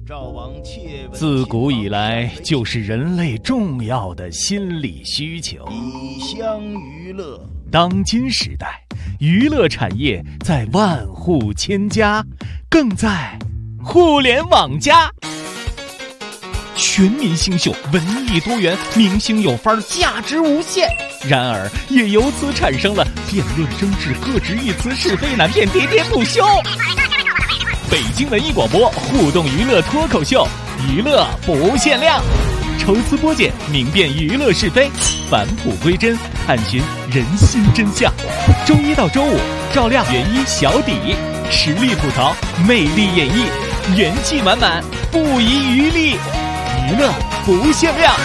自古以来就是人类重要的心理需求。 以乡娱乐。 当今时代，娱乐产业在万户千家，更在互联网加。全民星秀，文艺多元，明星有范儿，价值无限。然而，也由此产生了辩论争执、各执一词、是非难辨、喋喋不休。北京文艺广播互动娱乐脱口秀，娱乐不限量，抽丝剥茧，明辨娱乐是非，返璞归真，探寻人心真相。周一到周五，照亮原一小底，实力吐槽，魅力演绎，元气满满，不遗余力，娱乐不限量。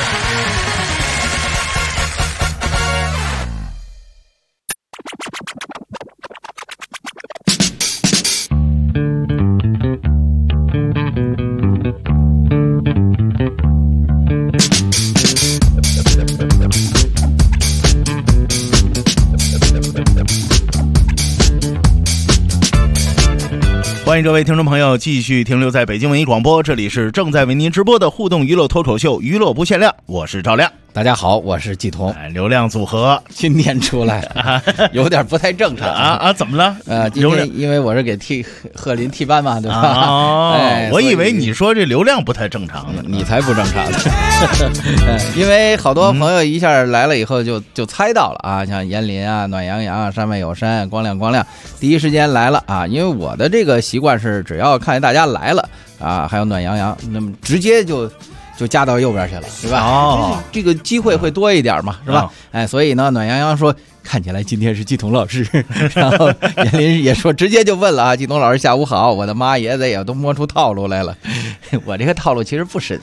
欢迎各位听众朋友继续停留在北京文艺广播，这里是正在为您直播的互动娱乐脱口秀，娱乐不限量，我是赵亮。 大家好，我是季彤。 流量组合今天出来了，有点不太正常啊！怎么了？ 今天因为我是给贺林替班嘛，对吧？ 哦，我以为你说这流量不太正常呢， 你才不正常呢。因为好多朋友一下来了以后就猜到了啊，像严林啊、暖洋洋啊、山外有山、光亮光亮，第一时间来了啊！因为我的这个习惯是，只要看见大家来了啊，还有暖洋洋，那么直接就加到右边去了，对吧？哦，这个机会会多一点嘛，是吧？哎，所以呢，暖洋洋说看起来今天是季彤老师，然后严林也说直接就问了啊，季彤老师下午好，我的妈爷子也都摸出套路来了，我这个套路其实不深，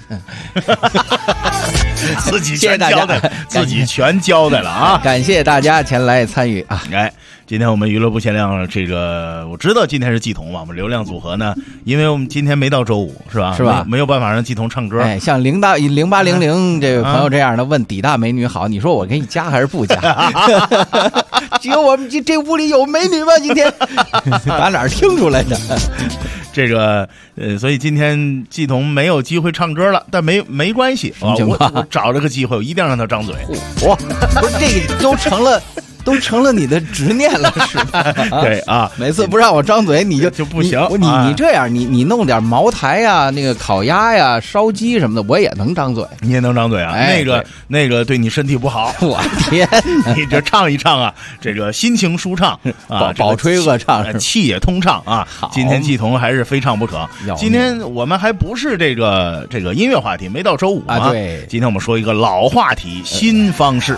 自己全交代，自己全交代了啊！ 感谢大家前来参与啊！ 哎。今天我们娱乐不限量，这个我知道今天是季彤嘛，我们流量组合呢，因为我们今天没到周五，是吧？ 是吧？ 没有办法让季彤唱歌。 哎，像0800这位朋友这样的问底大美女好，你说我给你加还是不加？只有我们这屋里有美女吗？今天打哪儿听出来的？ 这个所以今天季彤没有机会唱歌了，但没关系啊，我找了个机会，我一定让他张嘴。 哇，不是这个都成了你的执念了，是吧？ 对啊， 每次不让我张嘴，你就不行。 你这样，你弄点茅台呀、那个烤鸭呀、烧鸡什么的，我也能张嘴。 你也能张嘴啊？ 哎、 那个对你身体不好。 我天， 你这唱一唱啊，这个心情舒畅啊， 饱吹恶唱， 气也通畅啊。今天季彤还是非唱不可。今天我们还不是这个音乐话题，没到周五啊。对， 今天我们说一个老话题，新方式。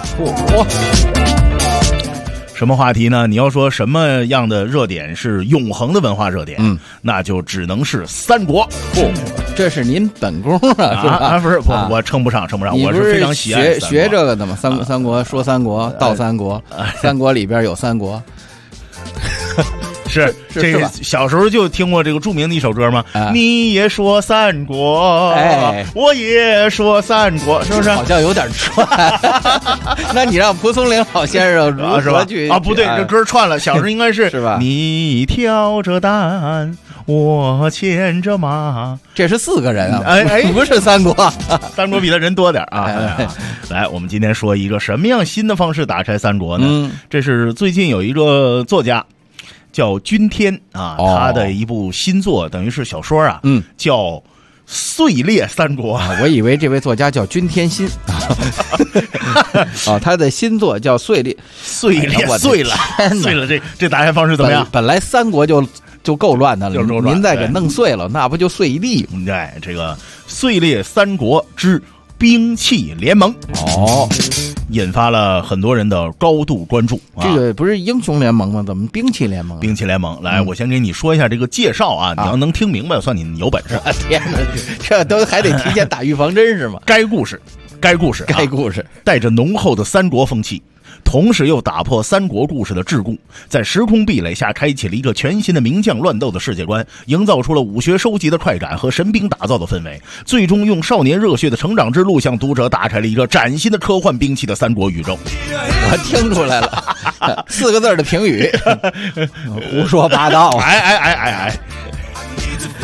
什么话题呢？你要说什么样的热点是永恒的文化热点，那就只能是三国。 这是您本宫啊，是吧？ 不是，我称不上，我是非常喜爱学这个的嘛。三国说三国，道三国，三国里边有三国。 是这个小时候就听过这个著名的一首歌吗？你也说三国， 哎， 我也说三国，是不是？ 好像有点串。那你让蒲松龄老先生如何去啊？不对，这歌串了。小时候应该是是吧？ 你挑着担，我牵着马。 这是4个人啊， 哎， 不是三国， 三国比他人多点啊。来，我们今天说一个什么样新的方式打拆三国呢？这是最近有一个作家。叫君天啊，他的一部新作，等于是小说啊，叫《碎裂三国》 啊。我以为这位作家叫君天心他的新作叫《碎裂》， 碎了，这打开方式怎么样？ 本来三国就够乱的了，您再给弄碎了，那不就碎一地？ 对，这个《碎裂三国之兵器联盟》引发了很多人的高度关注。 这个不是英雄联盟吗？怎么兵器联盟？ 兵器联盟，来，我先给你说一下这个介绍啊，你要能听明白，算你有本事。 天哪，这都还得提前打预防针是吗？ 该故事带着浓厚的三国风气，同时又打破三国故事的桎梏，在时空壁垒下开启了一个全新的名将乱斗的世界观，营造出了武学收集的快感和神兵打造的氛围，最终用少年热血的成长之路向读者打开了一个崭新的科幻兵器的三国宇宙。 我听出来了，4个字的评语，胡说八道。 哎，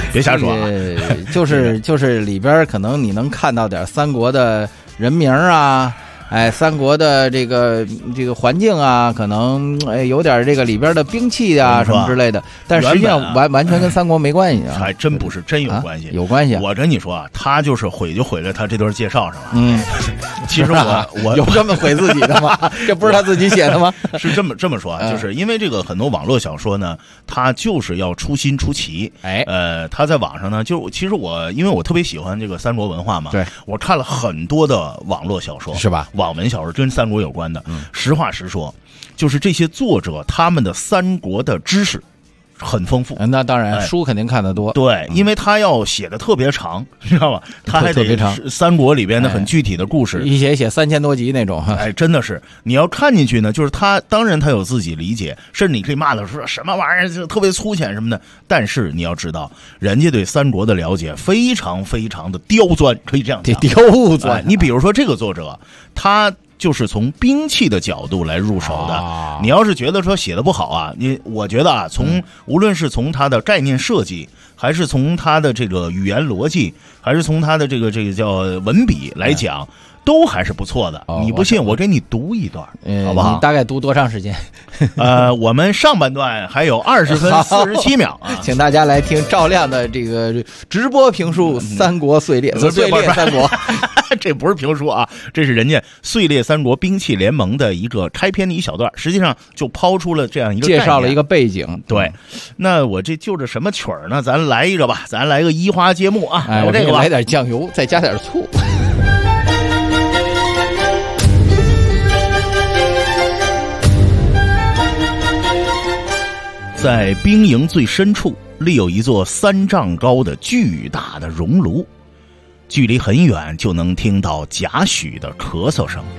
别瞎说啊。 就是里边可能你能看到点三国的人名啊。三国的这个环境啊，可能有点这个里边的兵器啊什么之类的，但实际上完全跟三国没关系啊， 还真不是，真有关系， 有关系。 我跟你说啊，他就是毁了他这段介绍上了。其实我有这么毁自己的吗？这不是他自己写的吗？ 是这么说啊，就是因为这个很多网络小说呢，它就是要出新出奇。他在网上呢，其实因为我特别喜欢这个三国文化嘛， 对， 我看了很多的网络小说， 是吧？ 网文小说跟三国有关的，实话实说，就是这些作者他们的三国的知识很丰富。 那当然，书肯定看得多。 对，因为他要写的特别长，知道吧？他还得三国里边的很具体的故事， 一写3000多集那种。 真的是你要看进去呢，就是他当然他有自己理解，甚至你可以骂他说什么玩意儿就特别粗浅什么的，但是你要知道，人家对三国的了解非常非常的刁钻，可以这样讲。 刁钻。 你比如说这个作者，他就是从兵器的角度来入手的。你要是觉得说写的不好啊，我觉得啊，无论是从他的概念设计，还是从他的这个语言逻辑，还是从他的这个叫文笔来讲，都还是不错的。你不信，我给你读一段，好不好？ 你大概读多长时间？ 我们上半段还有20分47秒啊， 请大家来听赵亮的这个直播评述《三国碎裂》。碎裂三国， 这不是评书啊，这是人家碎裂三国兵器联盟的一个开篇的一小段，实际上就抛出了这样一个介绍了一个背景。 对，那我这就着什么曲儿呢？咱来一个吧，咱来个移花接木啊！ 我这个来点酱油，再加点醋。 在兵营最深处立有一座3丈高的巨大的熔炉，距离很远就能听到贾诩的咳嗽声。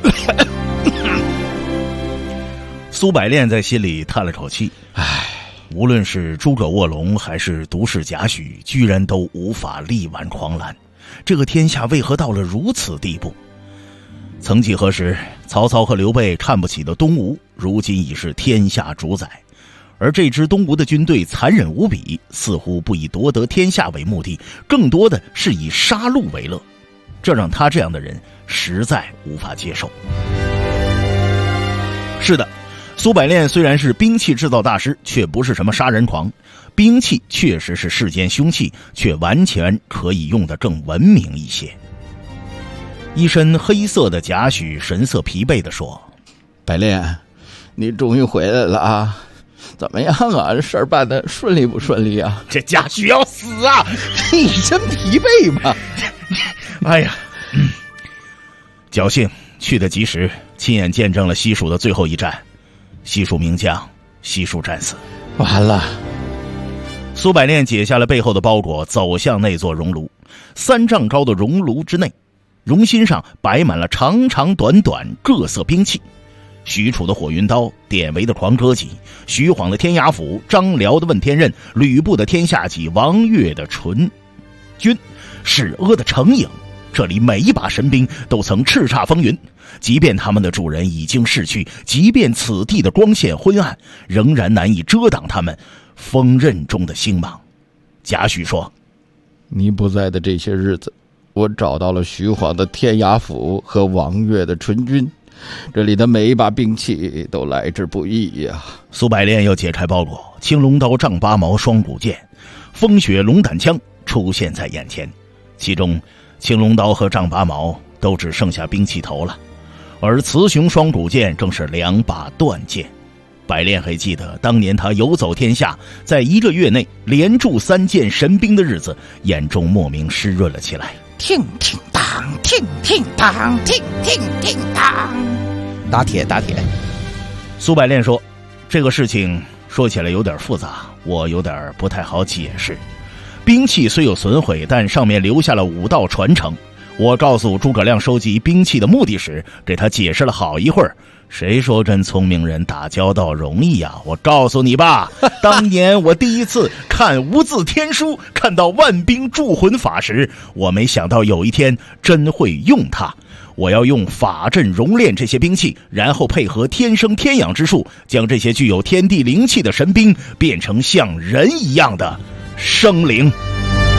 苏百炼在心里叹了口气，无论是诸葛卧龙还是毒士贾诩，居然都无法力挽狂澜，这个天下为何到了如此地步？曾几何时，曹操和刘备看不起的东吴，如今已是天下主宰。而这支东吴的军队残忍无比，似乎不以夺得天下为目的，更多的是以杀戮为乐，这让他这样的人实在无法接受。是的，苏百炼虽然是兵器制造大师，却不是什么杀人狂。兵器确实是世间凶器，却完全可以用得更文明一些。一身黑色的贾诩神色疲惫地说：“ 百炼，你终于回来了啊！怎么样啊？这事儿办得顺利不顺利啊？” 这贾诩要死啊！ 一身疲惫嘛。 哎呀，侥幸去得及时，亲眼见证了西蜀的最后一战。西蜀名将，西蜀战死。 完了。 苏百炼解下了背后的包裹，走向那座熔炉。3丈高的熔炉之内，熔心上摆满了长长短短各色兵器。许褚的火云刀，典韦的狂戈戟，徐晃的天涯斧，张辽的问天刃，吕布的天下戟，王越的纯军，史阿的程颖。这里每一把神兵都曾叱咤风云，即便他们的主人已经逝去，即便此地的光线昏暗，仍然难以遮挡他们锋刃中的星芒。贾诩说：“ 你不在的这些日子，我找到了徐晃的天涯斧和王越的纯军，这里的每一把兵器都来之不易呀。” 苏百炼又解开包裹，青龙刀、丈八矛、双股剑、风雪龙胆枪出现在眼前，其中青龙刀和丈八矛都只剩下兵器头了，而雌雄双股剑更是2把断剑。百炼还记得当年他游走天下，在1个月内连铸3件神兵的日子，眼中莫名湿润了起来。 听听当，听听当，听听听当，打铁打铁。 苏百炼说：“这个事情说起来有点复杂，我有点不太好解释。兵器虽有损毁，但上面留下了武道传承。我告诉诸葛亮收集兵器的目的时，给他解释了好一会儿。谁说跟聪明人打交道容易呀？我告诉你吧，当年我第一次看无字天书，看到万兵铸魂法时，我没想到有一天真会用它。我要用法阵熔炼这些兵器，然后配合天生天养之术，将这些具有天地灵气的神兵变成像人一样的生灵。”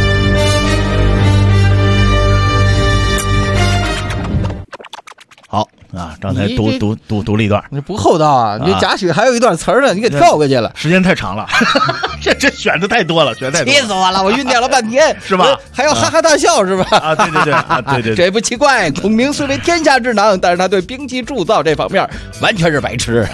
刚才读了一段， 你不厚道啊！你贾诩还有一段词儿呢，你给跳过去了， 时间太长了，这选的太多了，选太多了， 气死我了！我酝酿了半天， 是吧？ 还要哈哈大笑，是吧？ 啊，对对对，啊，对对， 这也不奇怪。孔明虽为天下之囊，但是他对兵器铸造这方面完全是白痴。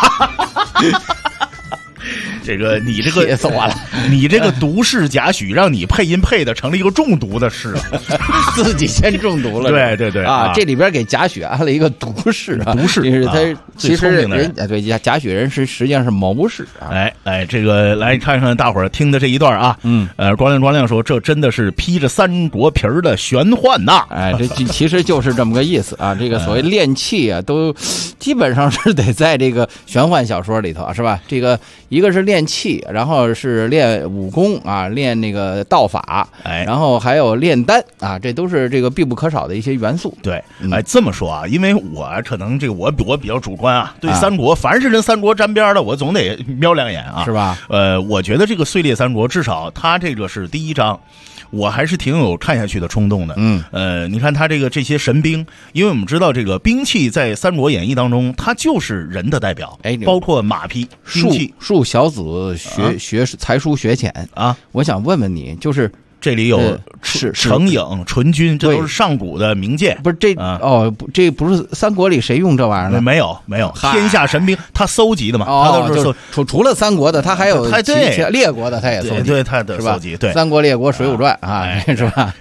这个你这个气死我了！ 你这个毒誓贾诩，让你配音配的成了一个中毒的誓了， 自己先中毒了。 对对对啊，这里边给贾诩安了一个毒誓啊， 毒誓就是他其实人对贾诩人实际上是谋士啊。 哎，这个来看看大伙儿听的这一段啊，光亮说这真的是披着三国皮儿的玄幻呐， 哎，这其实就是这么个意思啊。这个所谓练气啊，都基本上是得在这个玄幻小说里头，是吧？这个一个是练气，然后是练武功啊，练那个道法，然后还有炼丹啊，这都是这个必不可少的一些元素。 对，这么说啊，因为我可能这个我比较主观啊，对三国，凡是跟三国沾边的，我总得瞄两眼啊， 是吧？ 我觉得这个《碎裂三国》至少它这个是第一章。我还是挺有看下去的冲动的。你看他这些神兵，因为我们知道这个兵器在《三国演义》当中，它就是人的代表，包括马匹、兵器。 恕小子学才疏学浅啊！我想问问你，就是这里有程颖、纯君，这都是上古的名剑。 不是这这不是三国里谁用这玩意儿呢？ 没有，天下神兵他搜集的嘛，他都是除了三国的，他还有其他列国的，他也搜集， 对，他的搜集，对， 三国列国水浒传啊，是吧？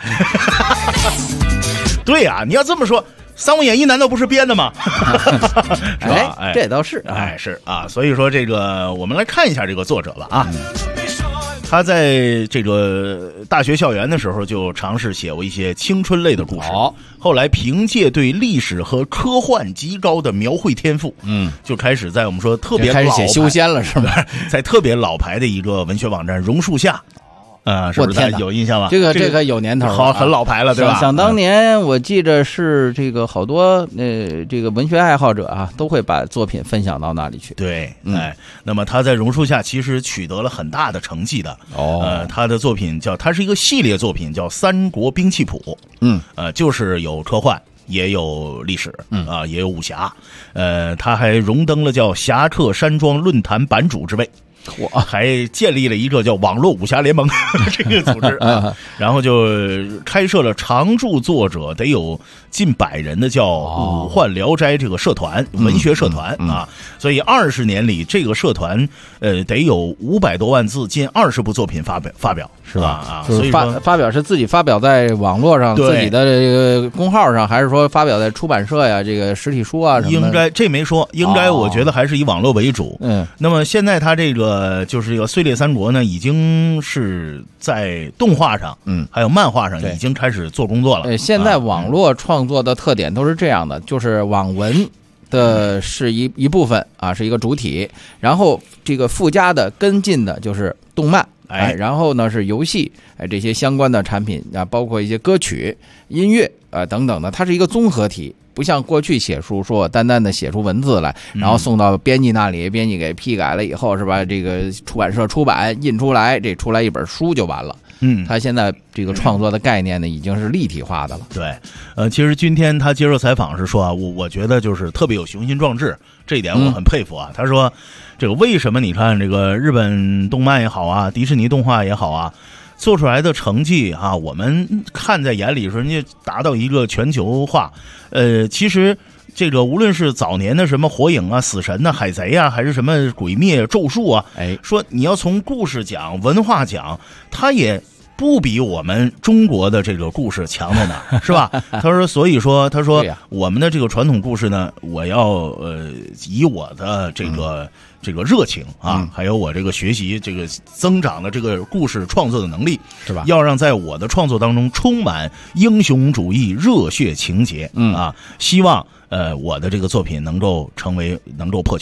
对呀，你要这么说，《三国演义》难道不是编的吗？是吧？ 哎，这倒是， 是啊，所以说这个我们来看一下这个作者吧啊。他在这个大学校园的时候就尝试写过一些青春类的故事，后来凭借对历史和科幻极高的描绘天赋，就开始在我们说特别开始写修仙了，是不是？ 在特别老牌的一个文学网站榕树下。是不是有印象吧？ 这个有年头了， 好，很老牌了，对吧？ 想当年，我记着是这个好多这个文学爱好者啊，都会把作品分享到那里去。 对，那么他在榕树下其实取得了很大的成绩的。他的作品它是一个系列作品，叫《三国兵器谱》。就是有科幻，也有历史，也有武侠。他还荣登了叫侠客山庄论坛版主之位。我还建立了一个叫网络武侠联盟这个组织然后就开设了常驻作者得有近100人的叫武幻聊斋这个社团，文学社团啊，所以20年里这个社团得有500多万字，近20部作品发表是吧？ 所以发表是自己发表在网络上自己的这个公号上，还是说发表在出版社呀这个实体书啊什么的？ 应该这没说，应该我觉得还是以网络为主。那么现在他这个就是这个《碎裂三国》呢，已经是在动画上，还有漫画上已经开始做工作了。 现在网络创作的特点都是这样的，就是网文的是一部分啊，是一个主体，然后这个附加的跟进的就是动漫。然后呢是游戏，这些相关的产品啊，包括一些歌曲、音乐等等的，它是一个综合体。不像过去写书，说我单单的写出文字来，然后送到编辑那里，编辑给批改了以后，是吧？这个出版社出版印出来，这出来一本书就完了。他现在这个创作的概念呢，已经是立体化的了。 对，其实今天他接受采访是说啊，我觉得就是特别有雄心壮志，这一点我很佩服啊。他说，这个为什么你看这个日本动漫也好啊，迪士尼动画也好啊，做出来的成绩啊，我们看在眼里说人家达到一个全球化，其实这个无论是早年的什么火影啊、死神啊、海贼啊，还是什么鬼灭、咒术啊，说你要从故事讲、文化讲，它也不比我们中国的这个故事强在哪，是吧？他说，所以说，他说我们的这个传统故事呢，我要以我的这个热情啊，还有我这个学习这个增长的这个故事创作的能力， 是吧？ 要让在我的创作当中充满英雄主义、热血情节，希望我的这个作品能够破圈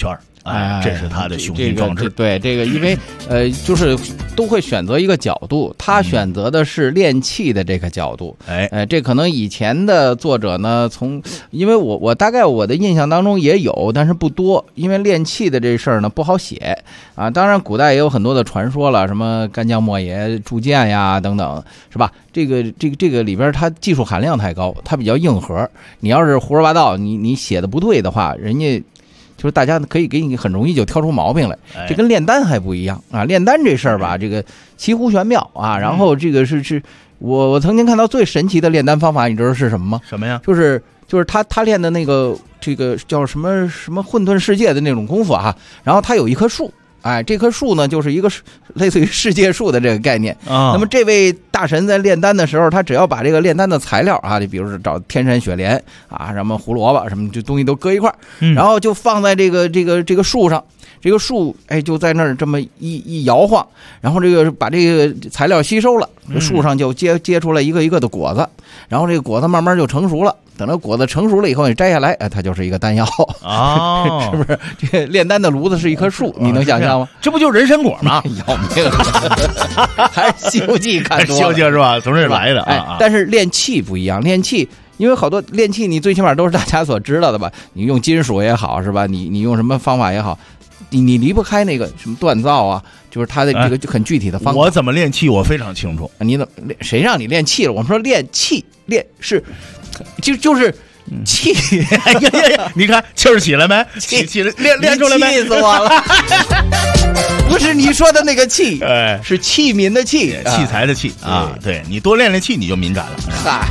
这是他的雄心壮志。 对这个，因为就是都会选择一个角度，他选择的是练气的这个角度。这可能以前的作者呢，因为我大概我的印象当中也有，但是不多，因为练气的这事儿呢不好写啊。当然，古代也有很多的传说了，什么干将莫邪铸剑呀等等，是吧？这个里边它技术含量太高，它比较硬核。你要是胡说八道，你写的不对的话，人家就是大家可以给你很容易就挑出毛病来。这跟炼丹还不一样啊！炼丹这事儿吧，这个奇乎玄妙啊。然后这个是我曾经看到最神奇的炼丹方法，你知道是什么吗？ 什么呀？就是他练的那个这个叫什么混沌世界的那种功夫啊。然后他有一棵树。这棵树呢，就是一个类似于世界树的这个概念那么这位大神在炼丹的时候，他只要把这个炼丹的材料啊，就比如说找天山雪莲啊，什么胡萝卜什么这东西都搁一块然后就放在这个树上，这个树就在那儿这么一摇晃，然后这个把这个材料吸收了，树上就结出来一个一个的果子，然后这个果子慢慢就成熟了。等到果子成熟了以后，你摘下来，它就是一个丹药是不是？这炼丹的炉子是一棵树，你能想象吗？ 这不就人参果吗？ 要命！还是《西游记》看多了，《 西游记》是吧？从这来的但是练气不一样，练气。因为好多练气，你最起码都是大家所知道的吧？你用金属也好，是吧？你用什么方法也好，你离不开那个什么锻造啊，就是它的这个很具体的方法。 我怎么练气，我非常清楚。 你怎么谁让你练气了？我们说练气是。就是气， 你看气儿起来没？起来练出来没？ 气死我了！不是你说的那个气，是器皿的器， 器材的器啊。对，你多练练气，你就敏感了。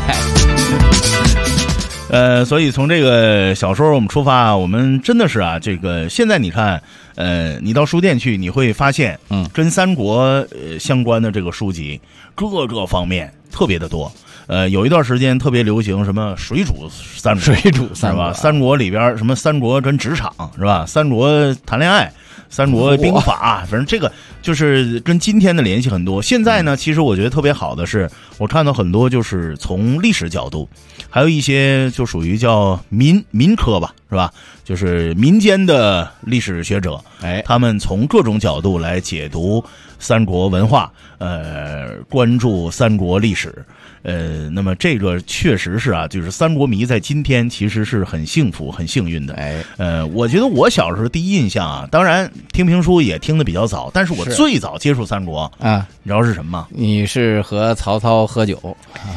所以从这个小说我们出发，我们真的是这个现在你看，你到书店去，你会发现，跟三国相关的这个书籍，各个方面特别的多。有一段时间特别流行什么水煮三国是吧？三国里边什么三国跟职场是吧？三国谈恋爱，三国兵法，反正这个就是跟今天的联系很多。现在呢，其实我觉得特别好的是，我看到很多就是从历史角度，还有一些就属于叫民科吧，是吧？就是民间的历史学者，他们从各种角度来解读三国文化，关注三国历史。那么这个确实是就是三国迷在今天其实是很幸福、很幸运的。我觉得我小时候第一印象当然听评书也听得比较早，但是我最早接触三国你知道是什么吗？ 你是和曹操喝酒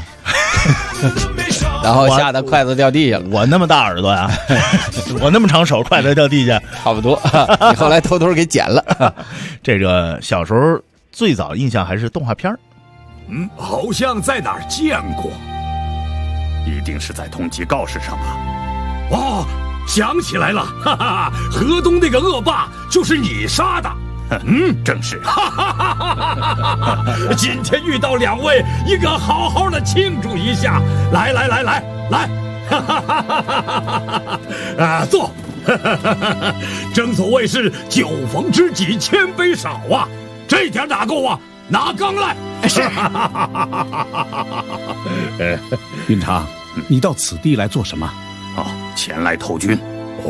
然后吓得筷子掉地下了。 我那么大耳朵呀，我那么长手，筷子掉地下， 差不多。你后来偷偷给剪了。 这个小时候最早印象还是动画片好像在哪儿见过，一定是在通缉告示上吧？哦，想起来了，哈哈，河东那个恶霸就是你杀的。 正是。 今天遇到两位，应该好好的庆祝一下。来，坐。正所谓是酒逢知己千杯少啊，这点哪够啊？拿缸来。 是。 云长，你到此地来做什么？ 前来投军。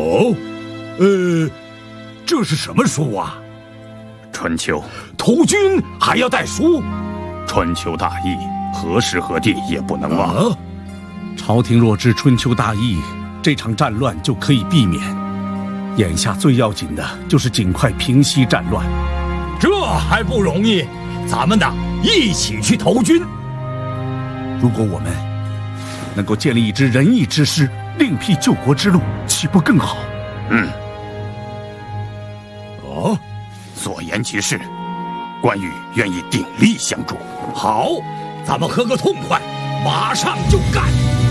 这是什么书啊？ 春秋。 投军还要带书？ 春秋大义，何时何地也不能忘。 朝廷若知春秋大义，这场战乱就可以避免。眼下最要紧的就是尽快平息战乱。 这还不容易？咱们一起去投军。 如果我们能够建立一支仁义之师，另辟救国之路，岂不更好？ 所言极是，关羽愿意鼎力相助。 好，咱们喝个痛快，马上就干。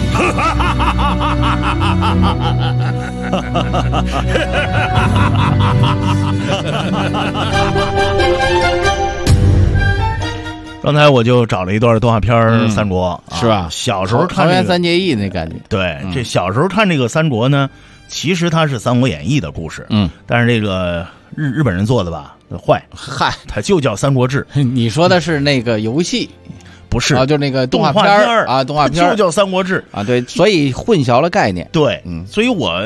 刚才我就找了一段动画片三国是吧？ 小时候看桃园三结义那感觉。 对，这小时候看这个三国呢，其实它是《三国演义》的故事，但是这个日本人做的吧，坏，它就叫《三国志》。 你说的是那个游戏？ 不是就那个动画片啊，动画片就叫《三国志》 啊，对，所以混淆了概念。 对，所以我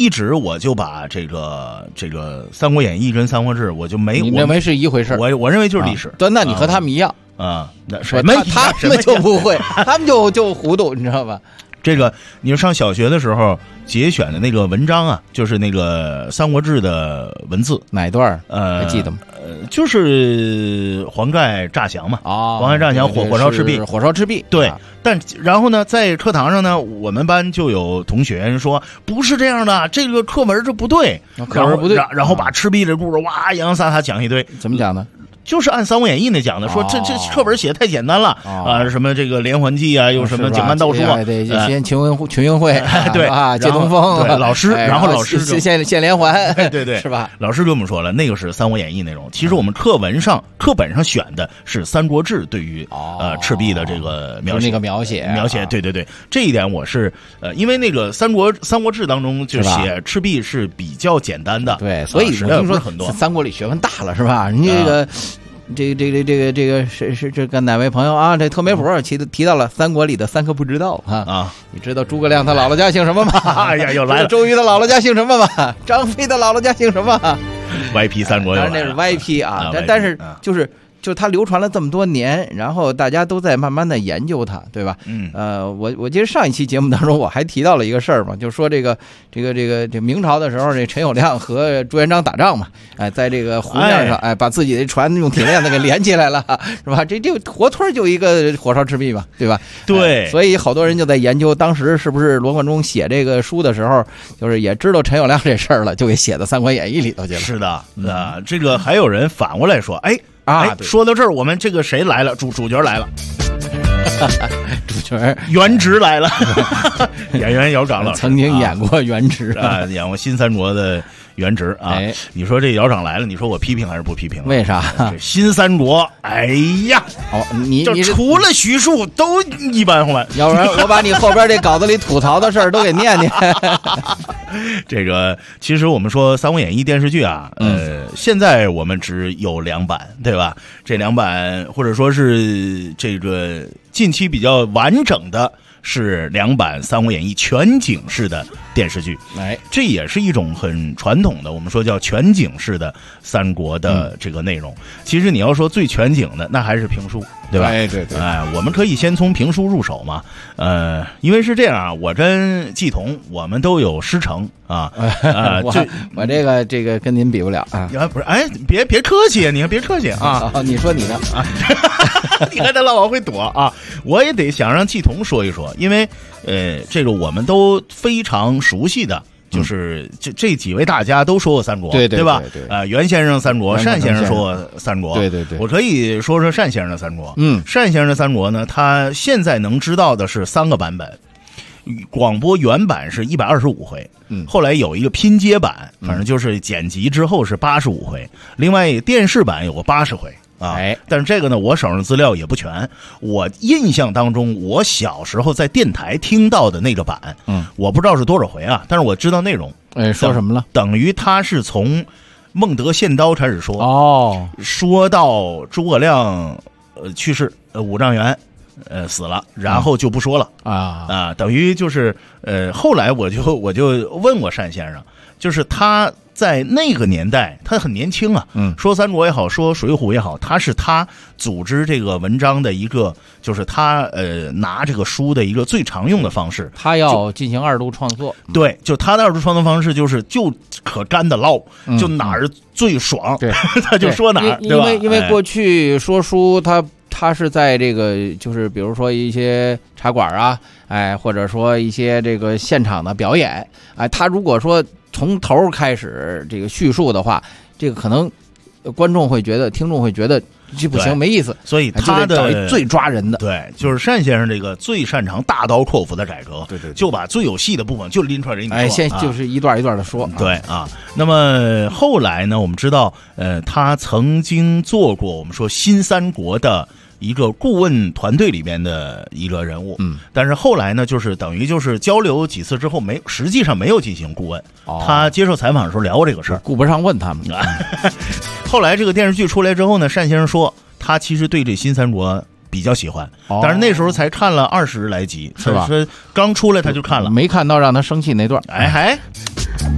一直我就把这个《三国演义》跟《三国志》我就没， 你认为是一回事？ 我认为就是历史。 对，那你和他们一样啊，那他们就不会，他们就糊涂，你知道吧？ 这个，你上小学的时候节选的那个文章啊，就是那个《三国志》的文字， 哪一段？还记得吗？ 就是黄盖诈降嘛。黄盖诈降，火烧赤壁。 火烧赤壁。 对，但然后呢，在课堂上呢，我们班就有同学说不是这样的，这个课文这不对， 课文不对， 然后把赤壁的故事哇洋洋洒洒讲一堆。 怎么讲呢？ 就是按《三国演义》那讲的，说这课本写的太简单了啊，什么这个连环计啊，又什么简单道术啊， 对，先群英会， 对啊，借东风， 对，老师，然后老师现连环， 对， 是吧？ 老师跟我们说了，那个是《三国演义》内容，其实我们课本上选的是《三国志》对于赤壁的这个描写，对，这一点我是因为那个《三国志》当中就写赤壁是比较简单的， 对，所以我听说很多三国里学问大了，是吧？你这个。这个是这个哪位朋友啊？这特梅普提到了三国里的三个不知道啊！你知道诸葛亮他姥姥家姓什么吗？ 哎呀，又来了！ 周瑜的姥姥家姓什么吗？张飞的姥姥家姓什么 ？YP 三国， 当然那是 YP 啊，但是就它流传了这么多年，然后大家都在慢慢的研究它，对吧？我记得上一期节目当中我还提到了一个事儿嘛，就是说这明朝的时候，这陈友谅和朱元璋打仗嘛，在这个湖面上，把自己的船用铁链子给连起来了，是吧？这活脱就一个火烧赤壁嘛，对吧？ 对， 所以好多人就在研究当时是不是罗贯中写这个书的时候，就是也知道陈友谅这事儿了，就给写到《三国演义》里头去了。 是的，这个还有人反过来说，说到这儿，我们这个谁来了？主角来了， 主角原直来了，演员姚长老师曾经演过原直啊，演过新三国的原直啊。你说这姚长来了，你说我批评还是不批评？ 为啥？ 新三国，哎呀， 你除了徐庶都一般化， 要不然我把你后边这稿子里吐槽的事儿都给念念。 这个其实我们说《三国演义》电视剧啊，现在我们只有2版，对吧？这2版或者说是这个近期比较完整的是2版《三国演义》全景式的电视剧，这也是一种很传统的，我们说叫全景式的三国的这个内容。其实你要说最全景的，那还是评书，对吧？ 对， 我们可以先从评书入手嘛。因为是这样啊，我跟季彤我们都有师承啊。 我这个跟您比不了啊。 不是，别客气，你还别客气啊。 你说你的啊。 你看他老往回躲啊！我也得想让季彤说一说，因为这个我们都非常熟悉的，就是这几位大家都说过三国，对吧？袁先生三国，单先生说过三国， 对， 我可以说说单先生的三国。单先生的三国呢，他现在能知道的是3个版本。广播原版是125回，后来有一个拼接版，反正就是剪辑之后是85回，另外电视版有个80回。但是这个呢，我手上资料也不全。我印象当中，我小时候在电台听到的那个版，我不知道是多少回啊，但是我知道内容。 说什么了？ 等于他是从孟德献刀开始说，说到诸葛亮去世，五丈原死了，然后就不说了等于就是后来我就问过单先生，就是他在那个年代，他很年轻啊，说三国也好，说水浒也好，他组织这个文章的一个，就是他拿这个书的一个最常用的方式， 他要进行2度创作， 对，就他的2度创作方式就可干的唠，就哪儿最爽， 对， 他就说哪儿，对吧？ 因为过去说书他是在这个就是比如说一些茶馆啊，或者说一些这个现场的表演，他如果说从头开始这个叙述的话，这个可能观众会觉得，听众会觉得这不行，没意思， 所以他的找一最抓人的， 对，就是单先生这个最擅长大刀阔斧的改革，对，就把最有戏的部分就拎出来给你说， 先就是一段一段的说， 对啊。那么后来呢，我们知道，他曾经做过我们说新三国的一个顾问团队里边的一个人物，但是后来呢，就是等于就是交流几次之后，实际上没有进行顾问。他接受采访的时候聊过这个事儿， 顾不上问他们。 后来这个电视剧出来之后呢，单先生说他其实对这新三国比较喜欢，但是那时候才看了20来集， 是吧？ 说刚出来他就看了， 没看到让他生气那段。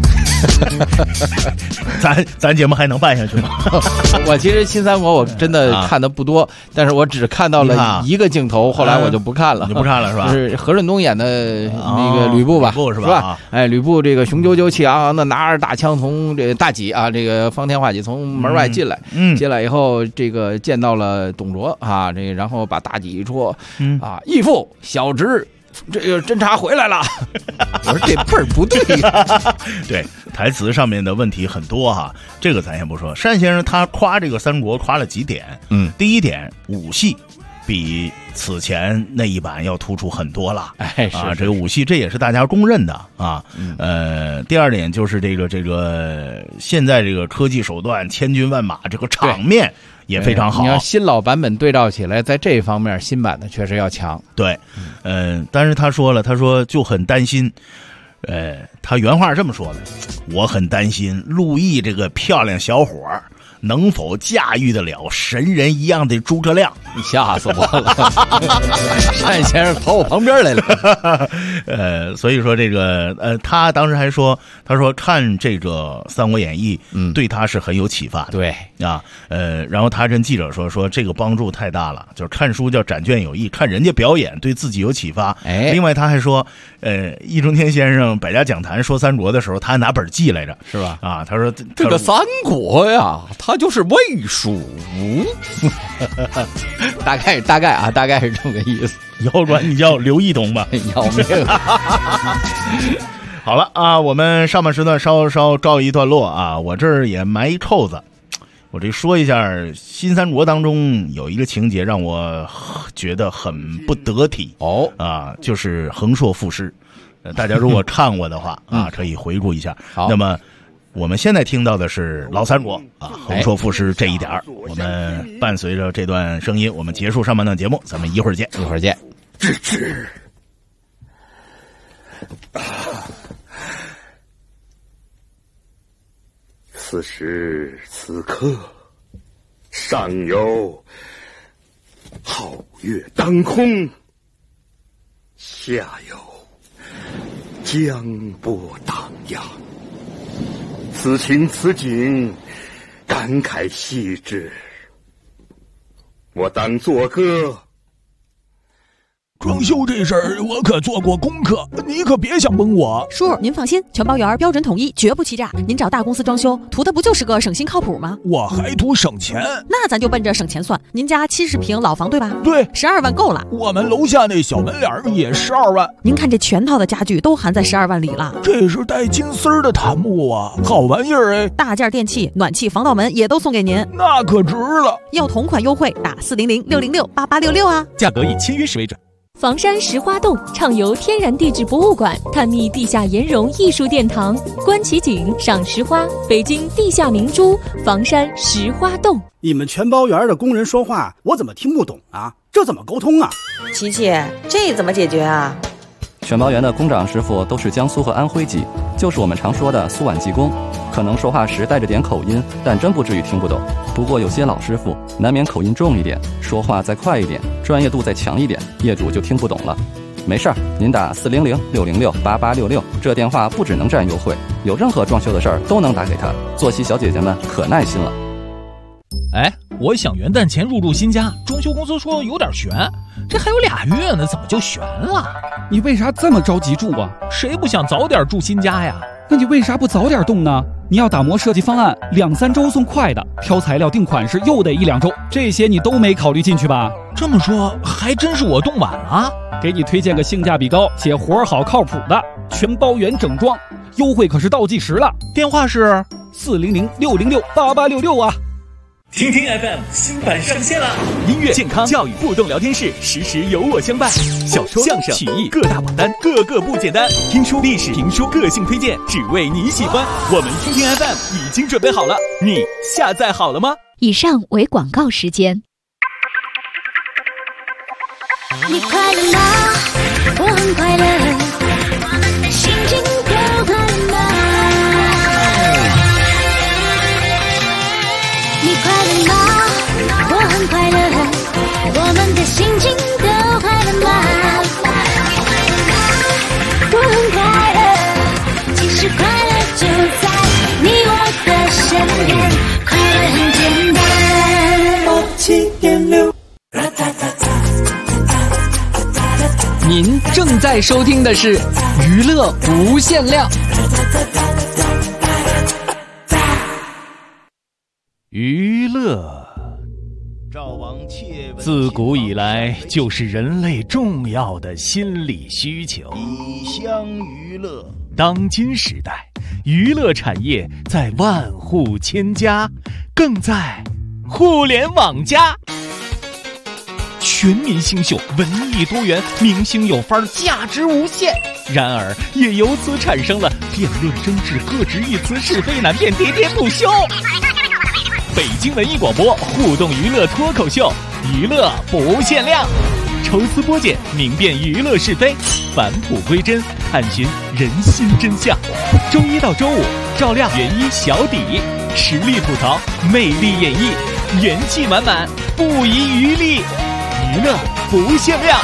咱节目还能办下去吗？ 我其实新三国我真的看的不多，但是我只看到了一个镜头，后来我就不看了。 你不看了是吧？ 是何润东演的那个吕布吧？ 吕布是吧？ 哎，吕布这个雄赳赳气昂昂的拿着大枪从这个大戟啊，这个方天画戟从门外进来，进来以后这个见到了董卓啊，这个然后把大戟一戳，啊，义父小侄。这个侦察回来了，我说这辈儿不对对，台词上面的问题很多哈，这个咱先不说。单先生他夸这个三国夸了几点，第一点武戏比此前那一版要突出很多了， 哎，是啊，这个武戏这也是大家公认的啊。第二点就是这个现在这个科技手段千军万马，这个场面也非常好。 你要新老版本对照起来，在这方面新版的确实要强。 对，但是他说就很担心，他原话这么说的：我很担心陆毅这个漂亮小伙能否驾驭得了神人一样的诸葛亮？ 你吓死我了！单先生跑我旁边来了。所以说这个他当时还说，他说看这个《三国演义》，对他是很有启发的。 对啊，然后他跟记者说这个帮助太大了，就是看书叫展卷有益，看人家表演对自己有启发。 哎， 另外他还说，易中天先生百家讲坛说三国的时候，他还拿本记来着， 是吧？ 啊，他说这个三国呀，它就是魏蜀，大概是这么个意思。 以后管你叫刘义东吧， 要命！ 好了啊，我们上半时段稍告一段落啊，我这儿也埋一扣子。我这说一下新三国当中有一个情节让我觉得很不得体啊，就是横槊赋诗。大家如果看过的话啊，可以回顾一下。那么我们现在听到的是老三国啊，横槊赋诗这一点我们伴随着这段声音，我们结束上半段节目，咱们一会儿见。 智智此时此刻，上有皓月当空，下有江波荡漾。此情此景，感慨细致。我当作个。 装修这事儿我可做过功课，你可别想蒙我。 叔，您放心，全包圆标准统一，绝不欺诈。您找大公司装修，图的不就是个省心靠谱吗？ 我还图省钱， 那咱就奔着省钱算。您家70平老房对吧？ 对 ，12万够了。 我们楼下那小门脸也12万。 您看这全套的家具都含在12万里了。 这是带金丝儿的檀木啊，好玩意儿哎！ 大件电器、暖气、防盗门也都送给您， 那可值了。 要同款优惠，打400-606-8866啊， 价格以签约时为准。 房山石花洞畅游天然地质博物馆，探秘地下岩溶艺术殿堂，观奇景，赏石花，北京地下明珠，房山石花洞。 你们全包园的工人说话，我怎么听不懂啊？这怎么沟通啊？ 琪琪，这怎么解决啊？ 全包园的工长师傅都是江苏和安徽籍，就是我们常说的苏皖技工，可能说话时带着点口音，但真不至于听不懂。不过有些老师傅难免口音重一点，说话再快一点，专业度再强一点，业主就听不懂了。没事儿，您打400-606-8866，这电话不只能占优惠，有任何装修的事儿都能打给他。作息小姐姐们可耐心了。 哎，我想元旦前入住新家，装修公司说有点悬，这还有2月呢，怎么就悬了？ 你为啥这么着急住啊？ 谁不想早点住新家呀？ 那你为啥不早点动呢？你要打磨设计方案，2-3周送快的，挑材料定款式又得1-2周，这些你都没考虑进去吧？ 这么说还真是我动晚了。 给你推荐个性价比高且活好靠谱的全包圆整装，优惠可是倒计时了。 电话是 400-606-8866啊。 听听 FM 新版上线了， 音乐、健康、教育、互动聊天室，时时有我相伴。小说、相声、曲艺各大榜单，个个不简单。听书、历史、评书，个性推荐，只为你喜欢。我们听听 FM 已经准备好了，你下载好了吗？ 以上为广告时间。 你快乐吗？我很快乐，心情都快乐吗？你快乐吗？我很快乐，我们的心情都快乐吗？我很快乐，其实快乐就在您正在收听的是娱乐无限量。 娱乐自古以来就是人类重要的心理需求。 以相娱乐， 当今时代，娱乐产业在万户千家，更在互联网加。全民星秀，文艺多元，明星有范儿，价值无限。然而，也由此产生了辩论争执、各执一词、是非难辨、喋喋不休。北京文艺广播互动娱乐脱口秀，娱乐不限量，抽丝剥茧，明辨娱乐是非，返璞归真，探寻人心真相。周一到周五，照亮原一小底，实力吐槽，魅力演绎，元气满满，不遗余力，娱乐不限量。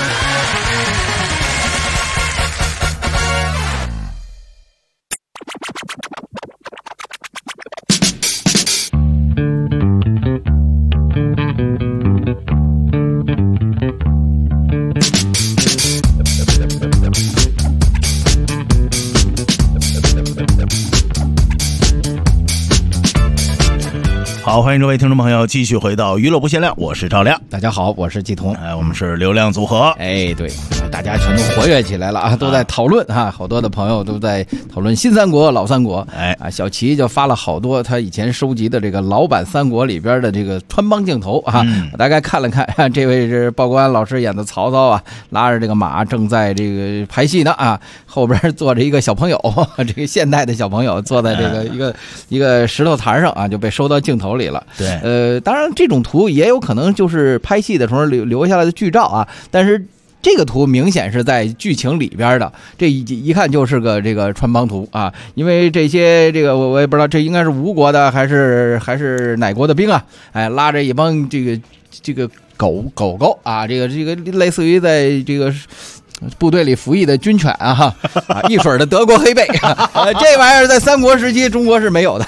好，欢迎各位听众朋友继续回到娱乐不限量，我是赵亮。 大家好，我是季彤。 我们是流量组合。 对，大家全都活跃起来了啊，都在讨论哈，好多的朋友都在讨论新三国、老三国。小齐就发了好多他以前收集的这个老版三国里边的这个穿帮镜头啊，我大概看了看，这位是鲍国安老师演的曹操啊，拉着这个马正在这个排戏呢啊，后边坐着一个小朋友，这个现代的小朋友坐在这个一个石头台上啊，就被收到镜头里了。 对， 当然这种图也有可能就是拍戏的时候留下来的剧照啊，但是这个图明显是在剧情里边的，这一看就是个这个穿帮图啊，因为这些这个我也不知道这应该是吴国的还是哪国的兵啊，拉着一帮这个狗啊，这个类似于在这个部队里服役的军犬啊，一水的德国黑背，这玩意儿在三国时期中国是没有的，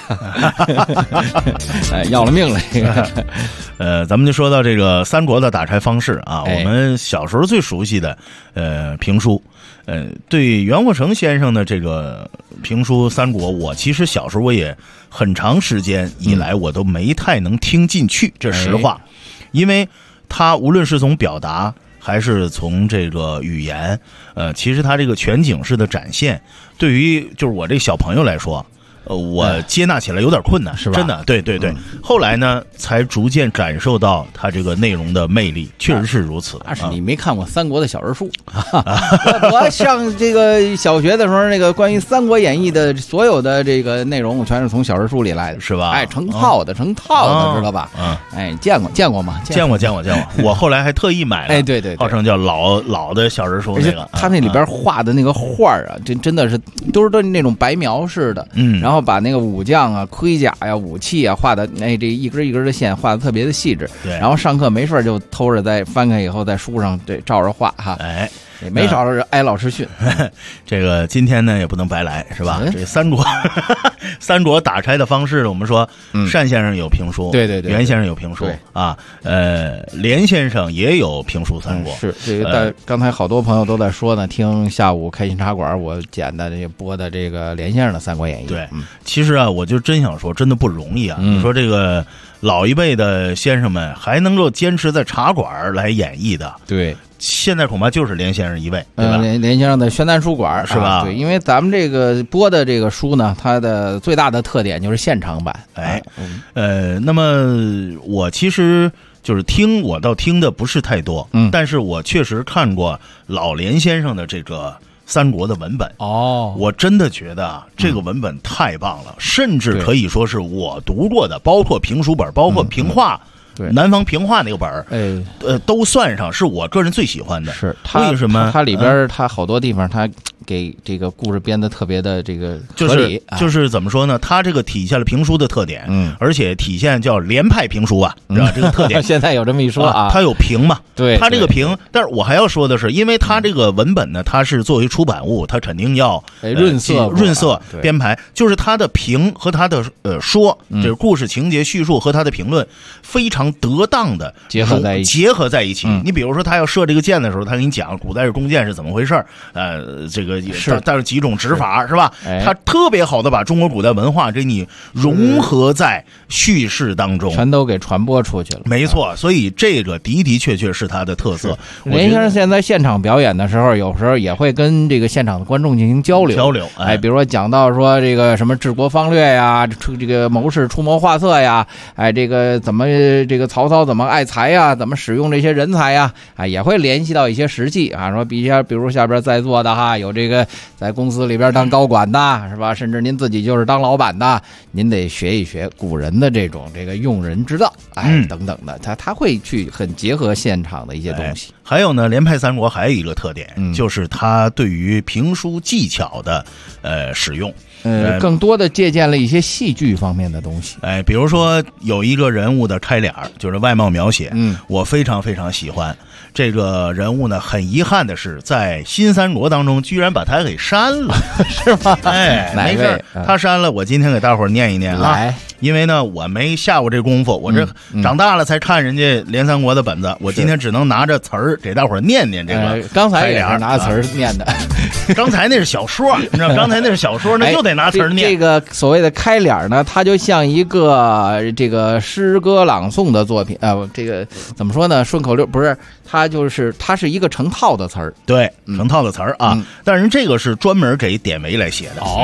要了命了。 咱们就说到这个三国的打柴方式啊，我们小时候最熟悉的评书，对袁阔成先生的这个评书《三国》，我其实小时候我也很长时间以来我都没太能听进去，这实话，因为他无论是从表达还是从这个语言，其实他这个全景式的展现，对于就是我这小朋友来说，我接纳起来有点困难，是吧？真的，对。后来呢，才逐渐感受到他这个内容的魅力，确实是如此。 那是你没看过三国的小人书。我上这个小学的时候，那个关于《三国演义》的所有的这个内容，全是从小人书里来的， 是吧？ 成套的，知道吧？见过吗？ 见过。我后来还特意买了， 对， 号称叫老的小人书那个。 他那里边画的那个画啊，真的是都是那种白描式的，然后把那个武将啊、盔甲呀、武器啊画的，这一根一根的线画的特别的细致。 对， 然后上课没事就偷着再翻开以后，在书上这照着画哈。没少挨老师训。 这个今天呢也不能白来，是吧？这三国打柴的方式，我们说单先生有评书， 对， 袁先生有评书啊，连先生也有评书三国。 是这个，刚才好多朋友都在说呢，听下午开心茶馆我剪的这播的这个连先生的《三国演义》。 对，其实啊，我就真想说，真的不容易啊。你说这个老一辈的先生们还能够坚持在茶馆来演绎的， 对。 现在恐怕就是连先生一位，对吧？ 连先生的宣旦书馆是吧？ 对，因为咱们这个播的这个书呢，它的最大的特点就是现场版。 那么我其实就是我倒听的不是太多，但是我确实看过老连先生的这个三国的文本我真的觉得这个文本太棒了，甚至可以说是我读过的，包括评书本，包括评话。 对， 南方评话那个本儿，都算上是我个人最喜欢的。 是为什么？ 它里边它好多地方它给这个故事编得特别的这个合理， 就是怎么说呢？他这个体现了评书的特点，而且体现叫连派评书啊，知道这个特点。 现在有这么一说啊， 他有评嘛？ 对， 他这个评，但是我还要说的是，因为他这个文本呢，它是作为出版物，它肯定要润色编排，就是他的评和他的说，这个故事情节叙述和他的评论非常得当的结合在一起。你比如说，他要射这个箭的时候，他给你讲古代的弓箭是怎么回事，这个带有几种指法是吧？他特别好的把中国古代文化给你融合在叙事当中， 全都给传播出去了。 没错，所以这个的确是他的特色。 连先生现在现场表演的时候，有时候也会跟这个现场的观众进行交流。比如说讲到说这个什么治国方略呀，这个谋士出谋划策呀，这个怎么这个曹操怎么爱才呀，怎么使用这些人才呀，也会联系到一些实际啊，说比如下边在座的哈，有这个在公司里边当高管的是吧？甚至您自己就是当老板的，您得学一学古人的这个用人之道，等等的，他会去很结合现场的一些东西。 还有呢，连派三国还有一个特点，就是他对于评书技巧的使用。 更多的借鉴了一些戏剧方面的东西。 比如说有一个人物的开脸，就是外貌描写，我非常非常喜欢。这个人物呢，很遗憾的是，在新三国当中居然把他给删了， 是吗？ 没事，他删了，我今天给大伙儿念一念啊。因为呢，我没下过这功夫，我这长大了才看人家连三国的本子，我今天只能拿着词儿给大伙儿念念这个。 刚才也是拿着词儿念的， 刚才那是小说，你知道，刚才那是小说，那就得拿词儿念。 这个所谓的开脸呢，它就像一个这个诗歌朗诵的作品这个怎么说呢？顺口溜不是，它是一个成套的词儿， 对，成套的词儿啊。但是这个是专门给典韦来写的。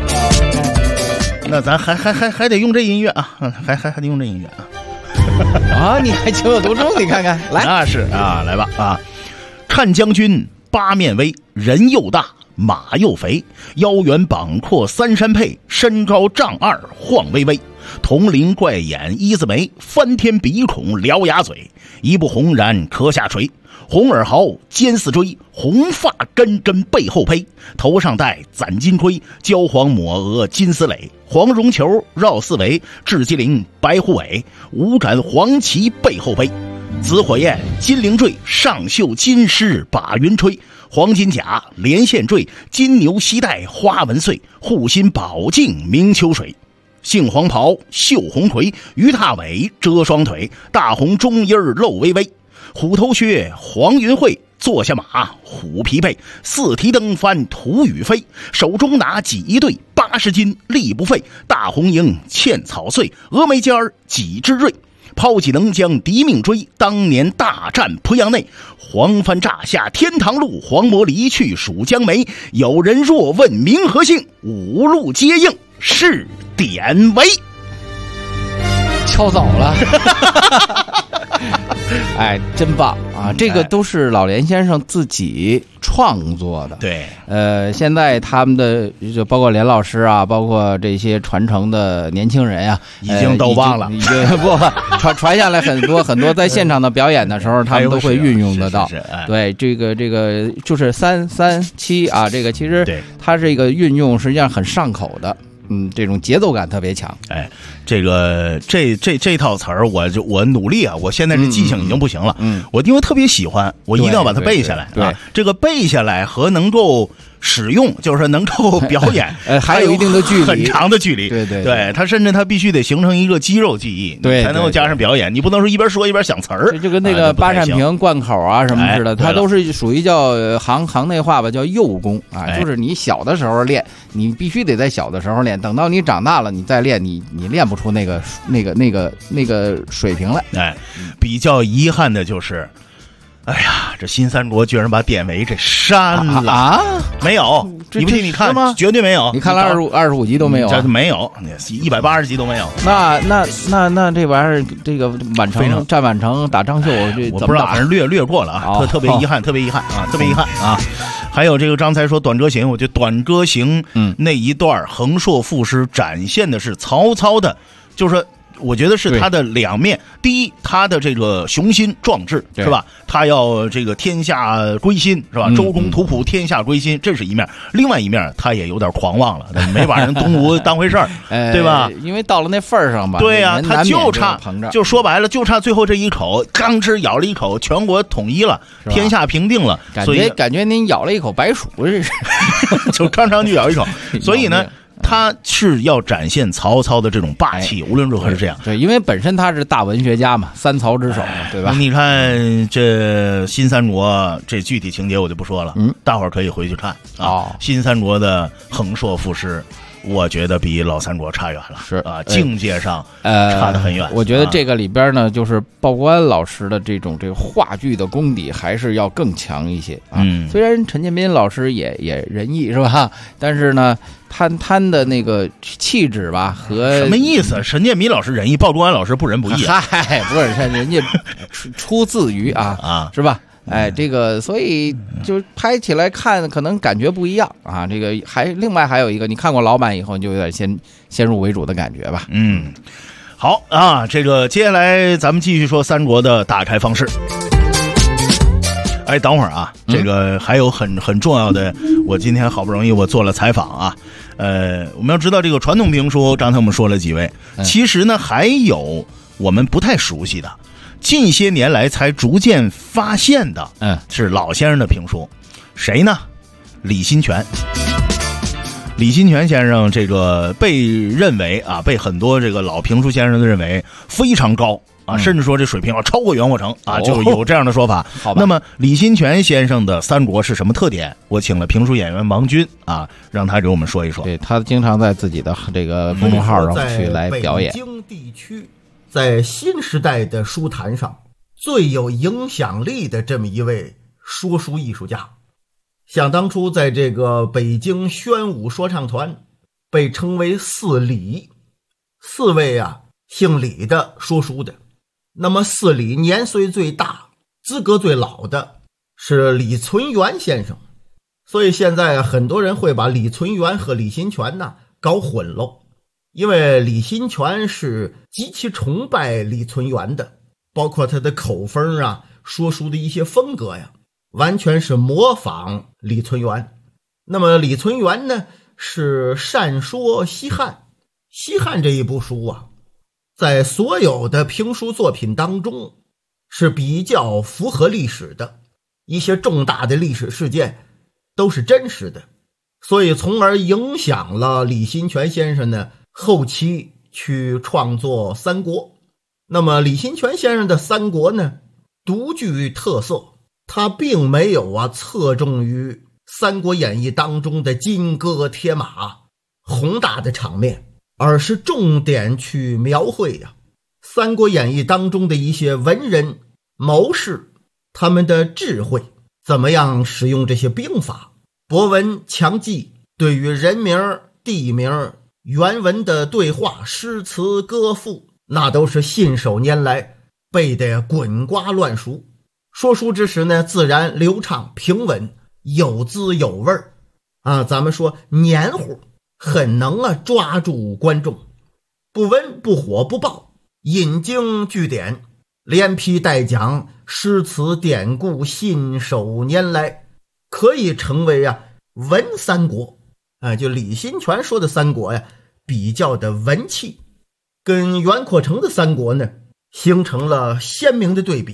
那咱还得用这音乐啊，还得用这音乐啊！你还情有独钟，你看看，来， 那是啊，来吧啊！看将军八面威，人又大，马又肥，腰圆膀阔三山配，身高丈二晃巍巍，铜铃怪眼一字眉，翻天鼻孔獠牙嘴，一步红髯壳下垂，红耳毫尖似锥，红发根根背后披，头上戴攒金盔，焦黄抹额金丝垒，黄绒球绕四围，雉鸡翎白虎尾，五杆黄旗背后背，紫火焰金铃坠，上绣金狮把云吹，黄金甲连线坠，金牛西带花纹穗，护心宝镜明秋水，杏黄袍绣红魁，鱼踏尾遮双腿，大红中衣露微微，虎头靴黄云会，坐下马虎皮背，四蹄蹬翻吐羽飞，手中拿戟一对，80斤力不废，大红缨茜草碎，峨眉尖几枝锐，抛戟能将敌命追，当年大战濮阳内，黄帆乍下天堂路，黄魔离去蜀江梅，有人若问名和姓，五路皆应是典韦。 敲早了真棒啊！这个都是老连先生自己创作的。 对， 现在他们的就包括连老师啊，包括这些传承的年轻人啊， 已经都忘了， 已经不传下来很多很多，在现场的表演的时候，他们都会运用得到。对，这个就是3-3-7啊，这个其实它是一个运用，实际上很上口的。这种节奏感特别强。 这套词儿，我努力啊，我现在这记性已经不行了。我因为特别喜欢，我一定要把它背下来。 对， 这个背下来和能够使用，就是能够表演， 还有一定的距离， 很长的距离。对，它甚至它必须得形成一个肌肉记忆， 对， 才能够加上表演。你不能说一边说一边想词儿。 就跟那个八扇屏贯口啊什么似的，它都是属于叫行内话吧，叫幼功啊，就是你小的时候练，你必须得在小的时候练，等到你长大了你再练，你练不出那个水平来。 比较遗憾的就是。这新三国居然把典韦这删了啊！ 没有，你不信你看，绝对没有。 你看了25集都没有， 这没有，180集都没有。 那这玩意儿，这个战宛城打张绣， 我不知道，反正略过了啊，特别遗憾，特别遗憾啊，特别遗憾啊。还有这个刚才说短歌行，我觉得短歌行那一段横槊赋诗展现的是曹操的，就是我觉得是他的两面。第一，他的这个雄心壮志是吧？他要这个天下归心是吧？周公吐哺，天下归心，这是一面。另外一面，他也有点狂妄了，没把人东吴当回事儿，对吧？ 因为到了那份儿上吧， 对呀，他就差，就说白了，就差最后这一口，刚吃咬了一口，全国统一了，天下平定了。 感觉您咬了一口白薯似的， 就刚上去咬一口。所以呢，他是要展现曹操的这种霸气，无论如何是这样。 对，因为本身他是大文学家嘛，三曹之首，对吧？ 你看这新三国这具体情节我就不说了，大伙儿可以回去看啊。新三国的横槊赋诗，我觉得比老三国差远了，是啊，境界上差得很远。 我觉得这个里边呢，就是鲍国安老师的这个话剧的功底还是要更强一些啊。虽然陈建斌老师也仁义是吧，但是呢，他的那个气质吧和什么意思？陈建斌老师仁义，鲍国安老师不仁不义。 嗨，不是，人家出自于是吧？这个所以就拍起来看可能感觉不一样啊。这个另外还有一个，你看过老版以后，你就有点先入为主的感觉吧。 好啊，这个接下来咱们继续说三国的打开方式。等会儿啊，这个还有很重要的，我今天好不容易我做了采访啊。我们要知道这个传统评书，刚才我们说了几位，其实呢还有我们不太熟悉的。近些年来才逐渐发现的，是老先生的评书，谁呢？李新泉。李新泉先生这个被认为啊，被很多这个老评书先生认为非常高啊，甚至说这水平要超过袁阔成啊，就有这样的说法。那么李新泉先生的三国是什么特点？我请了评书演员王军啊，让他给我们说一说。 对，他经常在自己的这个公众号上去来表演。 北京地区在新时代的书坛上最有影响力的这么一位说书艺术家，想当初在这个北京宣武说唱团被称为四李，四位啊姓李的说书的。那么四李年岁最大、资格最老的是李存元先生，所以现在很多人会把李存元和李新泉呢搞混喽。因为李新泉是极其崇拜李存元的，包括他的口风啊，说书的一些风格呀，完全是模仿李存元。那么李存元呢，是善说西汉。西汉这一部书啊，在所有的评书作品当中是比较符合历史的，一些重大的历史事件都是真实的，所以从而影响了李新泉先生呢后期去创作三国。那么李新泉先生的三国呢独具特色，他并没有侧重于三国演义当中的金戈铁马宏大的场面，而是重点去描绘三国演义当中的一些文人谋士，他们的智慧，怎么样使用这些兵法，博闻强记，对于人名地名原文的对话、诗词歌赋，那都是信手拈来，背得滚瓜乱熟。说书之时呢，自然流畅平稳，有滋有味儿啊。咱们说黏糊，很能抓住观众，不温不火不爆，引经据典，连批带讲，诗词典故信手拈来，可以成为文三国。就李新泉说的三国比较的文气，跟袁阔成的三国呢形成了鲜明的对比。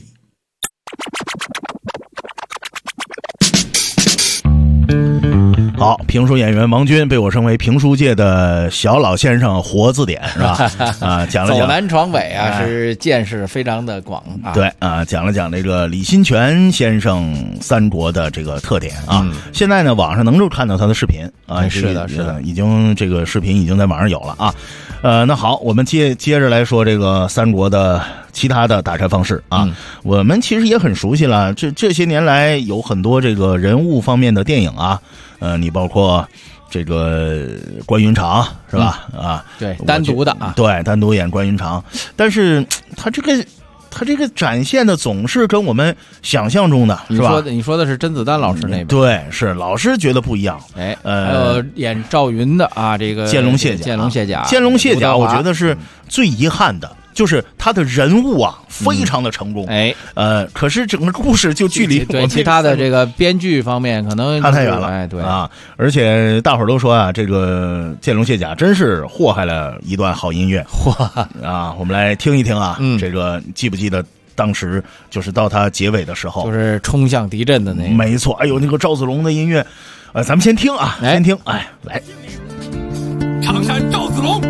好，评书演员王军被我称为评书界的小老先生活字典，是吧？讲了讲走南闯北是见识非常的广啊。 对讲了讲这个李新泉先生三国的这个特点啊。现在呢，网上能够看到他的视频啊， 是的， 已经这个视频已经在网上有了啊。那好，我们接着来说这个三国的其他的打开方式啊。我们其实也很熟悉了，这些年来有很多这个人物方面的电影啊。你包括这个关云长是吧？ 对，单独的啊， 对，单独演关云长。但是他他这个展现的总是跟我们想象中的是吧？ 你说的是甄子丹老师那边， 对，是老师觉得不一样。 哎，还有演赵云的啊，这个见龙卸甲，我觉得是最遗憾的。就是他的人物啊，非常的成功，可是整个故事就距离对其他的这个编剧方面可能差太远了， 哎，对啊，而且大伙儿都说啊，这个见龙卸甲真是祸害了一段好音乐，啊，我们来听一听啊，这个记不记得当时就是到他结尾的时候， 就是冲向敌阵的那个， 没错，哎呦，那个赵子龙的音乐，咱们先听啊，先听，哎，来， 常山赵子龙。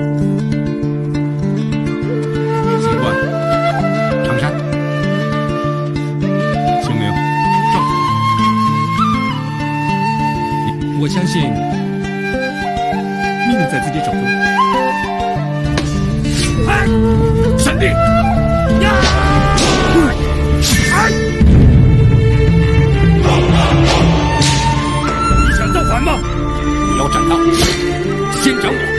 我相信命运在自己手中。 哎，闪电！你想造反吗？你要斩他，先斩我。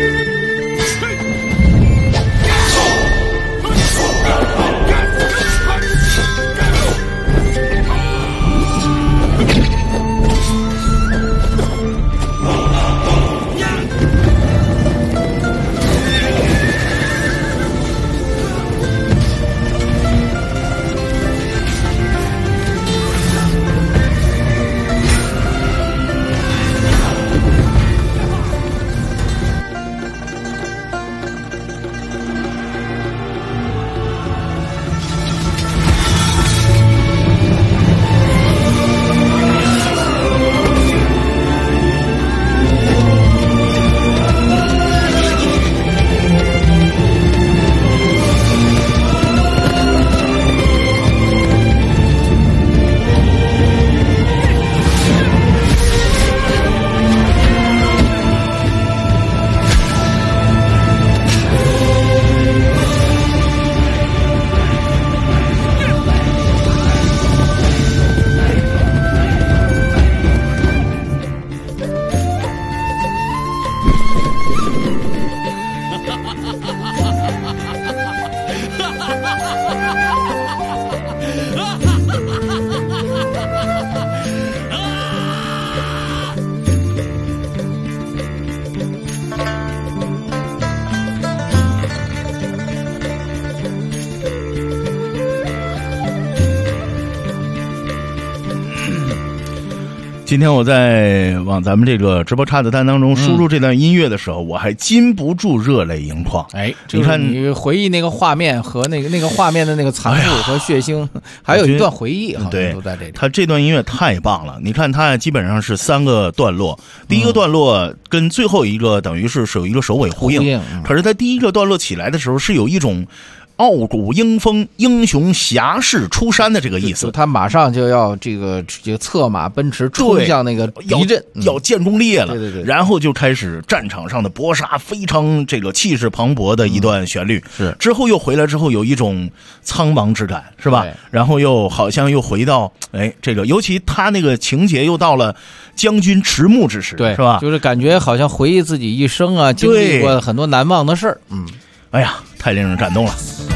今天我在往咱们这个直播插子单当中输入这段音乐的时候，我还禁不住热泪盈眶。 哎，你看，你回忆那个画面和那个画面的那个残酷和血腥，还有一段回忆，好像都在这里。 他这段音乐太棒了，你看它基本上是3个段落，第一个段落跟最后一个等于是有一个首尾呼应，可是他第一个段落起来的时候是有一种傲骨英风、英雄侠士出山的这个意思， 他马上就要这个策马奔驰冲向那个敌阵， 要建功立业了。 对， 然后就开始战场上的搏杀，非常这个气势磅礴的一段旋律。 是之后又回来之后有一种苍茫之感，是吧？然后又好像又回到这个，尤其他那个情节又到了将军迟暮之时， 对， 是吧？ 就是感觉好像回忆自己一生啊，经历过很多难忘的事儿。 哎呀，太令人感动了。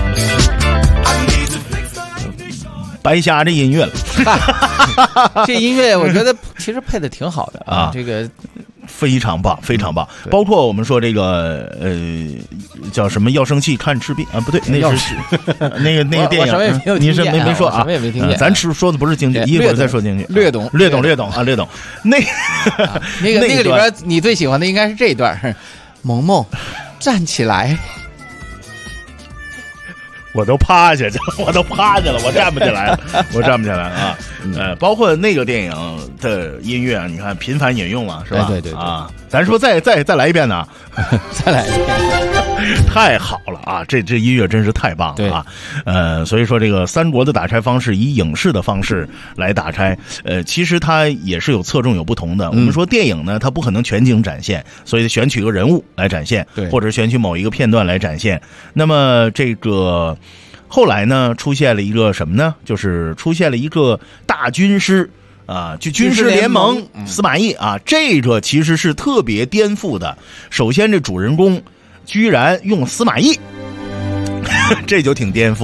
白瞎这音乐了， 这音乐我觉得其实配的挺好的啊，这个非常棒，非常棒。包括我们说这个叫什么要生气看赤壁啊，不对，那是那个电影，你是没说啊， 什么也没听见。 咱说的不是京剧，一会儿再说京剧， 略懂。 那个里边你最喜欢的应该是这一段，萌萌站起来。 我都趴下去了，我站不起来了，啊！包括那个电影的音乐，你看频繁引用了，是吧？ 对啊！咱说再来一遍呢， 再来一遍， 太好了啊！这音乐真是太棒了啊！所以说这个三国的打拆方式以影视的方式来打拆，其实它也是有侧重有不同的。我们说电影呢，它不可能全景展现，所以选取个人物来展现，或者选取某一个片段来展现。那么这个后来呢，出现了一个什么呢？就是出现了一个大军师。就军事联盟司马懿啊，这个其实是特别颠覆的。首先，这主人公居然用司马懿，这就挺颠覆。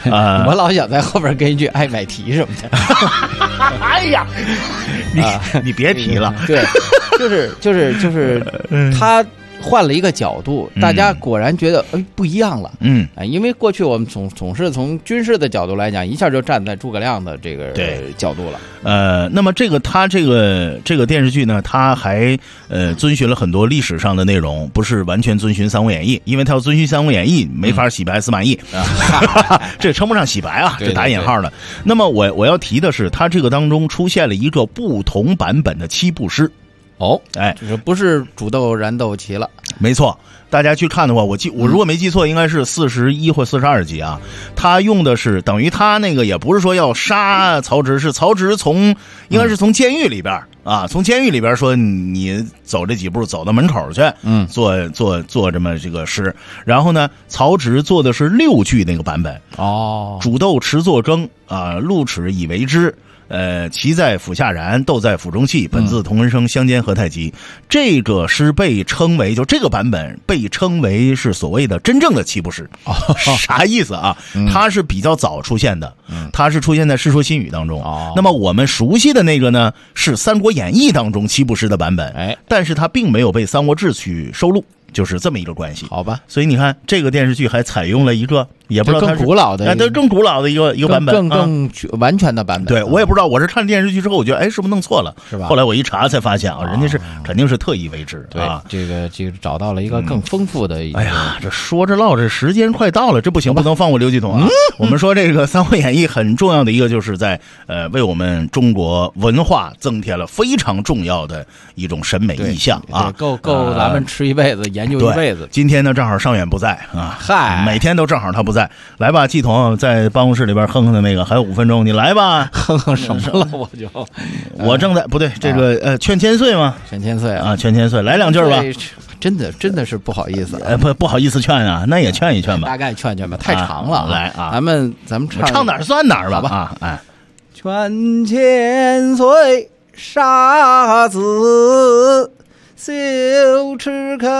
我老想在后边跟一句爱买提什么的。 哎呀，你别提了。 对，就是他换了一个角度，大家果然觉得不一样了。因为过去我们总是从军事的角度来讲，一下就站在诸葛亮的这个角度了。 那么他这个电视剧呢，他还遵循了很多历史上的内容，不是完全遵循《三国演义》，因为他要遵循《三国演义》，没法洗白司马懿，这称不上洗白啊，这打引号的。那么我要提的是，他这个当中出现了一个不同版本的七步诗。 就是不是煮豆燃豆萁了？ 没错，大家去看的话，我如果没记错，应该是41或42集啊。他用的是等于他那个也不是说要杀曹植，是曹植应该是从监狱里边啊，从监狱里边说你走这几步走到门口去，做这么这个诗。然后呢，曹植做的是6句那个版本。煮豆持作羹啊，露齿以为汁。其在府下燃，豆在府中泣。本自同根生，相煎何太急。这个诗被称为，就这个版本被称为是所谓的真正的七步诗。啥意思啊？它是比较早出现的，它是出现在《世说新语》当中。那么我们熟悉的那个呢，是《三国演义》当中七步诗的版本，但是它并没有被《三国志》去收录。就是这么一个关系， 好吧？ 所以你看，这个电视剧还采用了一个也不知道它是更古老的， 更古老的一个版本， 更完全的版本。 对，我也不知道，我是看电视剧之后，我觉得是不是弄错了，是吧？后来我一查才发现啊，人家是肯定是特意为之啊。 这个找到了一个更丰富的。 哎呀，这说着唠着，时间快到了，这不行，不能放过刘继统啊！我们说这个《三国演义》很重要的一个，就是在为我们中国文化增添了非常重要的一种审美意象啊， 够咱们吃一辈子，研究一辈子。 今天呢，正好尚远不在啊，每天都正好他不在。来吧，季彤在办公室里边哼哼的那个，还有5分钟，你来吧。 哼哼什么了？ 我正在不对，这个劝千岁嘛， 劝千岁啊，劝千岁，来2句吧。 真的是不好意思， 不好意思劝啊，那也劝一劝吧， 大概劝吧，太长了。 来啊， 咱们唱哪儿算哪儿吧啊！ 劝千岁杀子羞耻口，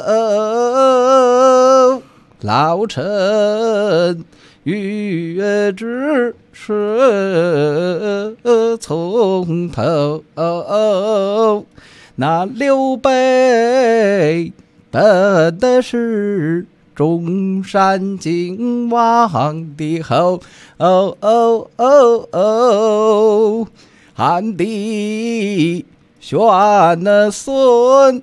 老臣欲知是从头。那刘备本的是中山靖王的后，汉帝选了孙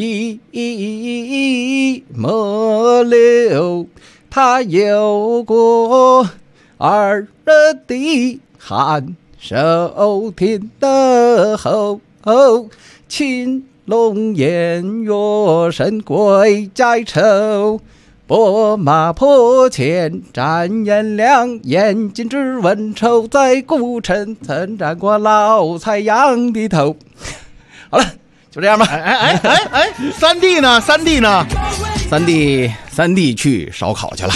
一莫留，他有过二弟汉寿天的后，青龙偃月神归在手，拨马破前战颜良，眼睛只问仇，在古城曾斩过老蔡阳的头。好了，就这样吧。 三弟呢？三弟去烧烤去了。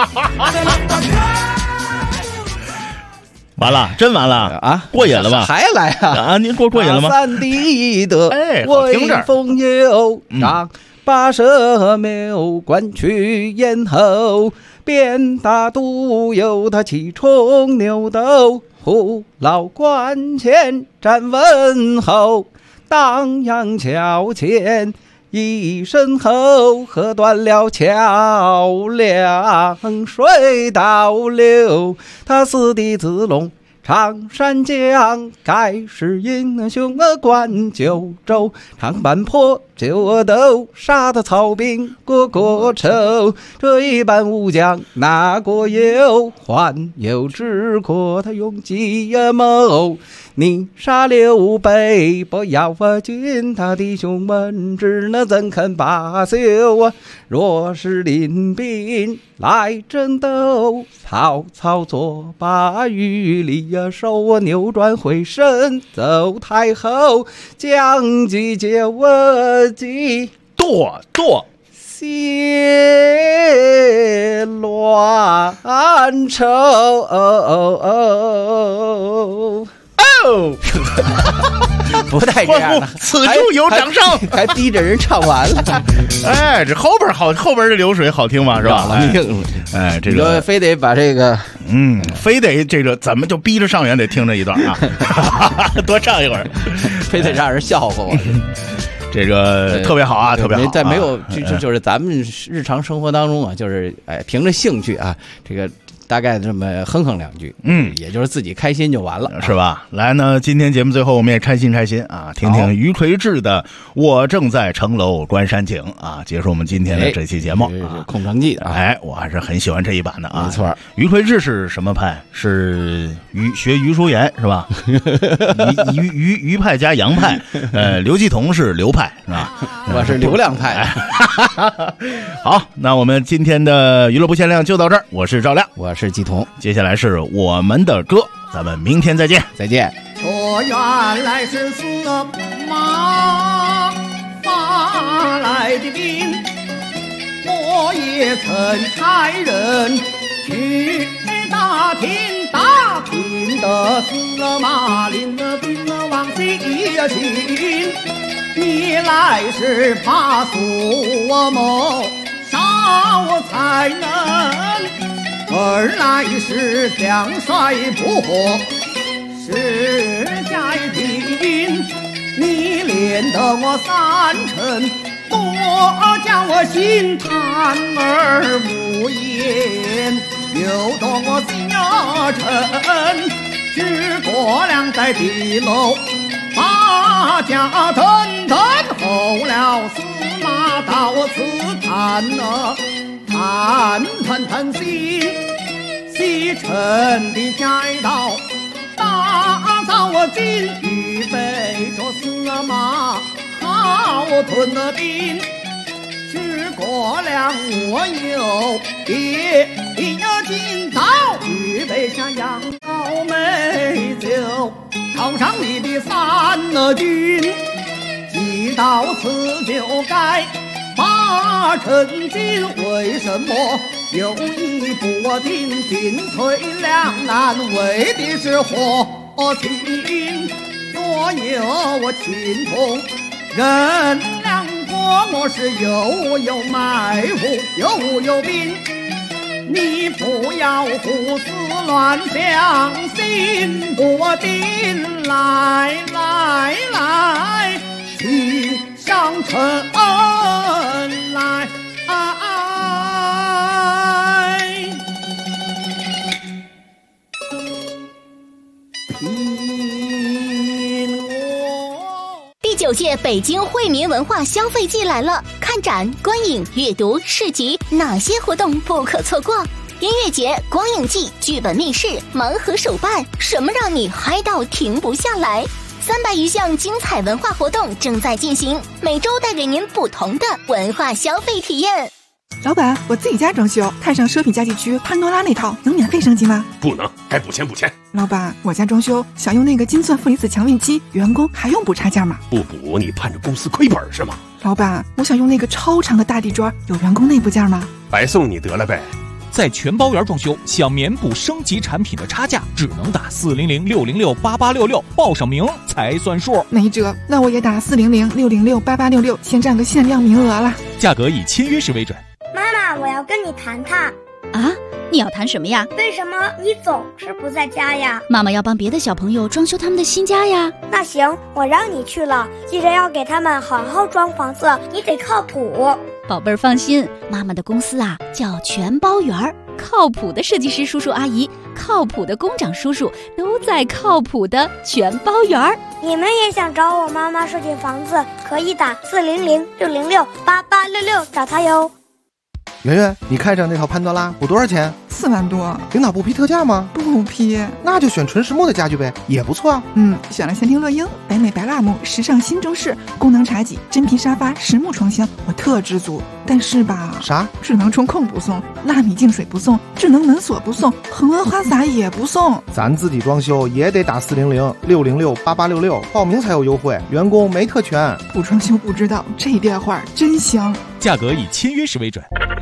完了，真完了啊！过瘾了吧？ 还来啊！ 您过瘾了吗？ 三弟的威风有张，把蛇谬关去咽喉，鞭打独有他气冲牛斗，胡老关前站问候，荡阳桥前一声吼，喝断了桥梁水倒流，他四弟子龙常山江，盖世英雄关九州，长坂坡九斗，杀得曹兵国仇，这一般武将哪国有？还有知过他用计谋，你杀刘备不要紧，他弟兄们只能怎肯罢休啊？若是领兵来争斗，曹操左把御里手扭转回身走太后，将计就计剁谢乱仇。 不带这样的， 此处有掌声， 还逼着人唱完了。 哎，这后边好，后边的流水好听嘛，是吧？哎，这个非得把这个， 非得这个，怎么就逼着上元得听这一段啊？多唱一会儿， 非得让人笑话我。 这个特别好啊，特别好。 在没有就是咱们日常生活当中啊，就是凭着兴趣啊，这个大概这么哼哼两句，也就是自己开心就完了， 是吧？来呢，今天节目最后我们也开心啊，听听于魁智的《我正在城楼观山景》啊，结束我们今天的这期节目。 空城计啊， 哎，我还是很喜欢这一版的啊， 没错。 于魁智是什么派？是学于淑妍是吧？于派加杨派，刘继同是刘派是吧？ 我是流量派。 好，那我们今天的娱乐不限量就到这儿，我是赵亮， 我是季彤， 接下来是我们的歌，咱们明天再见， 再见。 这原来是司马发来的兵，我也曾差人去打听，打听的司马令的兵往西行，你来是怕苏某少才能，二来是将帅不是家庭，你连得我3成，多叫我心叹而无言，又多我4成，诸葛亮在地楼把家等候了司马到此谈谈心，西城的街道打造我今预备着司马好屯的兵，诸葛亮我有也今早预备下杨桃美酒，套上你的3军，既到此就该把陈军，为什么有意不听？进退两难，为的是和平。所有我亲朋人两国，我是有埋伏，有兵。你不要胡思乱想，心不定，来，去上城来。 第9届北京惠民文化消费季来了，看展、观影、阅读、市集，哪些活动不可错过？音乐节、光影季、剧本密室、盲盒手办，什么让你嗨到停不下来？300余项精彩文化活动正在进行，每周带给您不同的文化消费体验。 老板，我自己家装修，看上奢品家具区潘多拉那套，能免费升级吗？ 不能，该补钱。 老板，我家装修想用那个金钻负离子强运机，员工还用补差价吗？ 不补你盼着公司亏本是吗？ 老板，我想用那个超长的大地砖，有员工内部价吗？ 白送你得了呗。 在全包圆装修，想免补升级产品的差价，只能打400-606-8866，报上名才算数。 没辙，那我也打400-606-8866，先占个限量名额了。 价格以签约时为准。 妈妈，我要跟你谈谈。 啊，你要谈什么呀？ 为什么你总是不在家呀？ 妈妈要帮别的小朋友装修他们的新家呀。 那行，我让你去了，记着要给他们好好装房子，你得靠谱。 宝贝儿放心，妈妈的公司啊叫全包圆儿，靠谱的设计师叔叔阿姨，靠谱的工长叔叔都在靠谱的全包圆儿。 你们也想找我妈妈设计房子，可以打400-606-8866找她哟。 圆圆，你看上那套潘多拉补多少钱 ？4万多。 领导不批特价吗？ 不批。 那就选纯实木的家具呗，也不错啊。 选了仙庭乐英、北美白蜡木、时尚新中式、功能茶几、真皮沙发、实木床箱，我特知足。但是吧， 啥？ 智能中控不送，纳米净水不送，智能门锁不送，恒温花洒也不送。 咱自己装修也得打400-606-8866，报名才有优惠，员工没特权。 不装修不知道，这电话真香。 价格以签约时为准。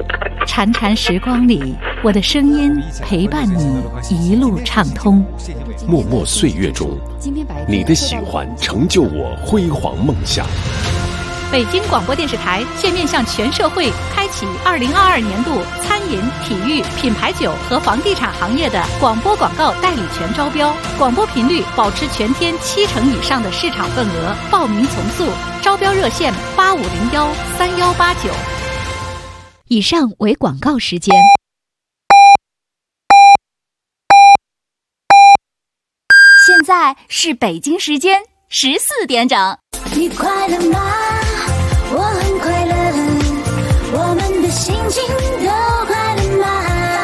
潺潺时光里，我的声音陪伴你一路畅通。 默默岁月中，你的喜欢成就我辉煌梦想。 北京广播电视台现面向全社会开启2022年度餐饮、体育、品牌酒和房地产行业的广播广告代理权招标，广播频率保持全天70%以上的市场份额，报名从速，招标热线85013189。以上为广告时间。 现在是北京时间14点整。 你快乐吗？我很快乐，我们的心情都快乐吗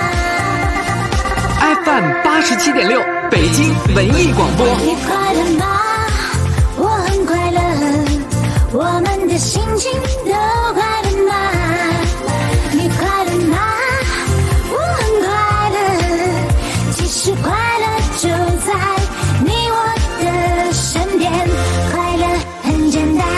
？FM 87.6，北京文艺广播。 你快乐吗？我很快乐，我们的心情都快乐吗？你快乐吗？我很快乐，其实快乐就在你我的身边，快乐很简单。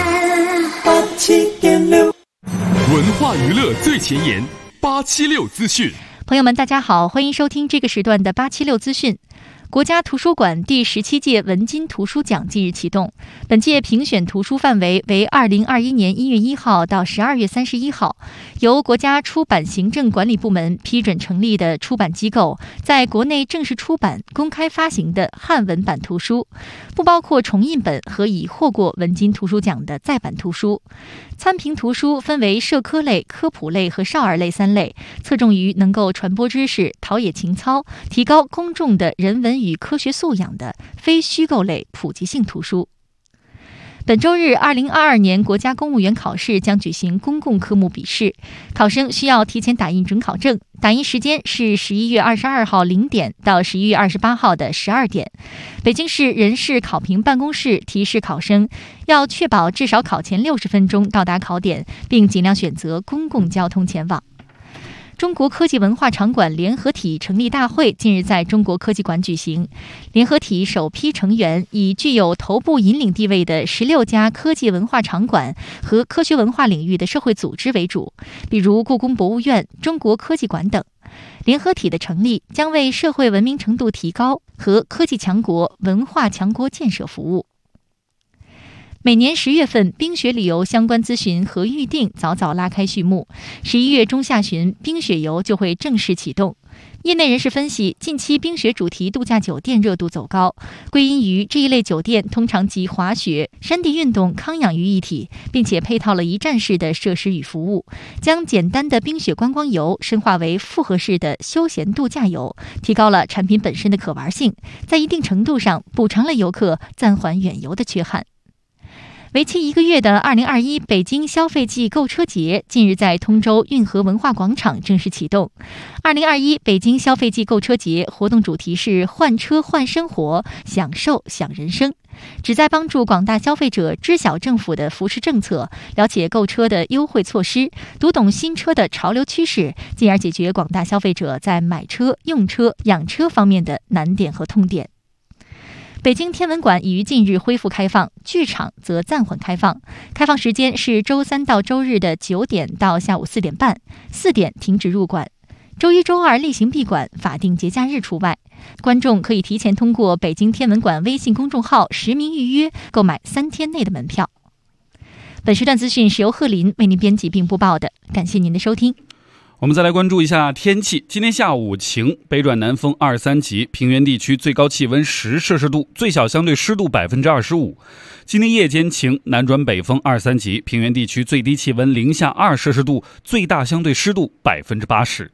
87.6，文化娱乐最前沿，876资讯。 朋友们，大家好，欢迎收听这个时段的876资讯。国家图书馆第17届文津图书奖近日启动，本届评选图书范围为2021年1月1号到12月31号，由国家出版行政管理部门批准成立的出版机构在国内正式出版、公开发行的汉文版图书，不包括重印本和已获过文津图书奖的再版图书。参评图书分为社科类、科普类和少儿类3类，侧重于能够传播知识、陶冶情操、提高公众的人文与科学素养的非虚构类普及性图书。本周日，2022年国家公务员考试将举行公共科目笔试，考生需要提前打印准考证，打印时间是11月22号0点到11月28号的12点。北京市人事考评办公室提示考生要确保至少考前60分钟到达考点，并尽量选择公共交通前往。中国科技文化场馆联合体成立大会近日在中国科技馆举行。联合体首批成员以具有头部引领地位的16家科技文化场馆和科学文化领域的社会组织为主，比如故宫博物院、中国科技馆等。联合体的成立将为社会文明程度提高和科技强国、文化强国建设服务。每年10月份，冰雪旅游相关咨询和预订早早拉开序幕，11月中下旬，冰雪游就会正式启动。业内人士分析，近期冰雪主题度假酒店热度走高，归因于这一类酒店通常集滑雪、山地运动、康养于一体，并且配套了一站式的设施与服务，将简单的冰雪观光游深化为复合式的休闲度假游，提高了产品本身的可玩性，在一定程度上补偿了游客暂缓远游的缺憾。为期1个月的2021北京消费季购车节近日在通州运河文化广场正式启动。2021北京消费季购车节活动主题是换车换生活，享受享人生，旨在帮助广大消费者知晓政府的扶持政策，了解购车的优惠措施，读懂新车的潮流趋势，进而解决广大消费者在买车、用车、养车方面的难点和痛点。北京天文馆已于近日恢复开放，剧场则暂缓开放。开放时间是周3到周日的9点到下午4点半，4点停止入馆。周1、周2例行闭馆，法定节假日除外。观众可以提前通过北京天文馆微信公众号实名预约购买3天内的门票。本时段资讯是由贺林为您编辑并播报的，感谢您的收听。 我们再来关注一下天气。今天下午晴，北转南风2、3级，平原地区最高气温10摄氏度，最小相对湿度25%。今天夜间晴，南转北风2、3级，平原地区最低气温0下2摄氏度，最大相对湿度80%。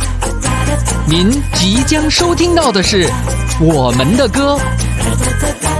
您即将收听到的是我们的歌。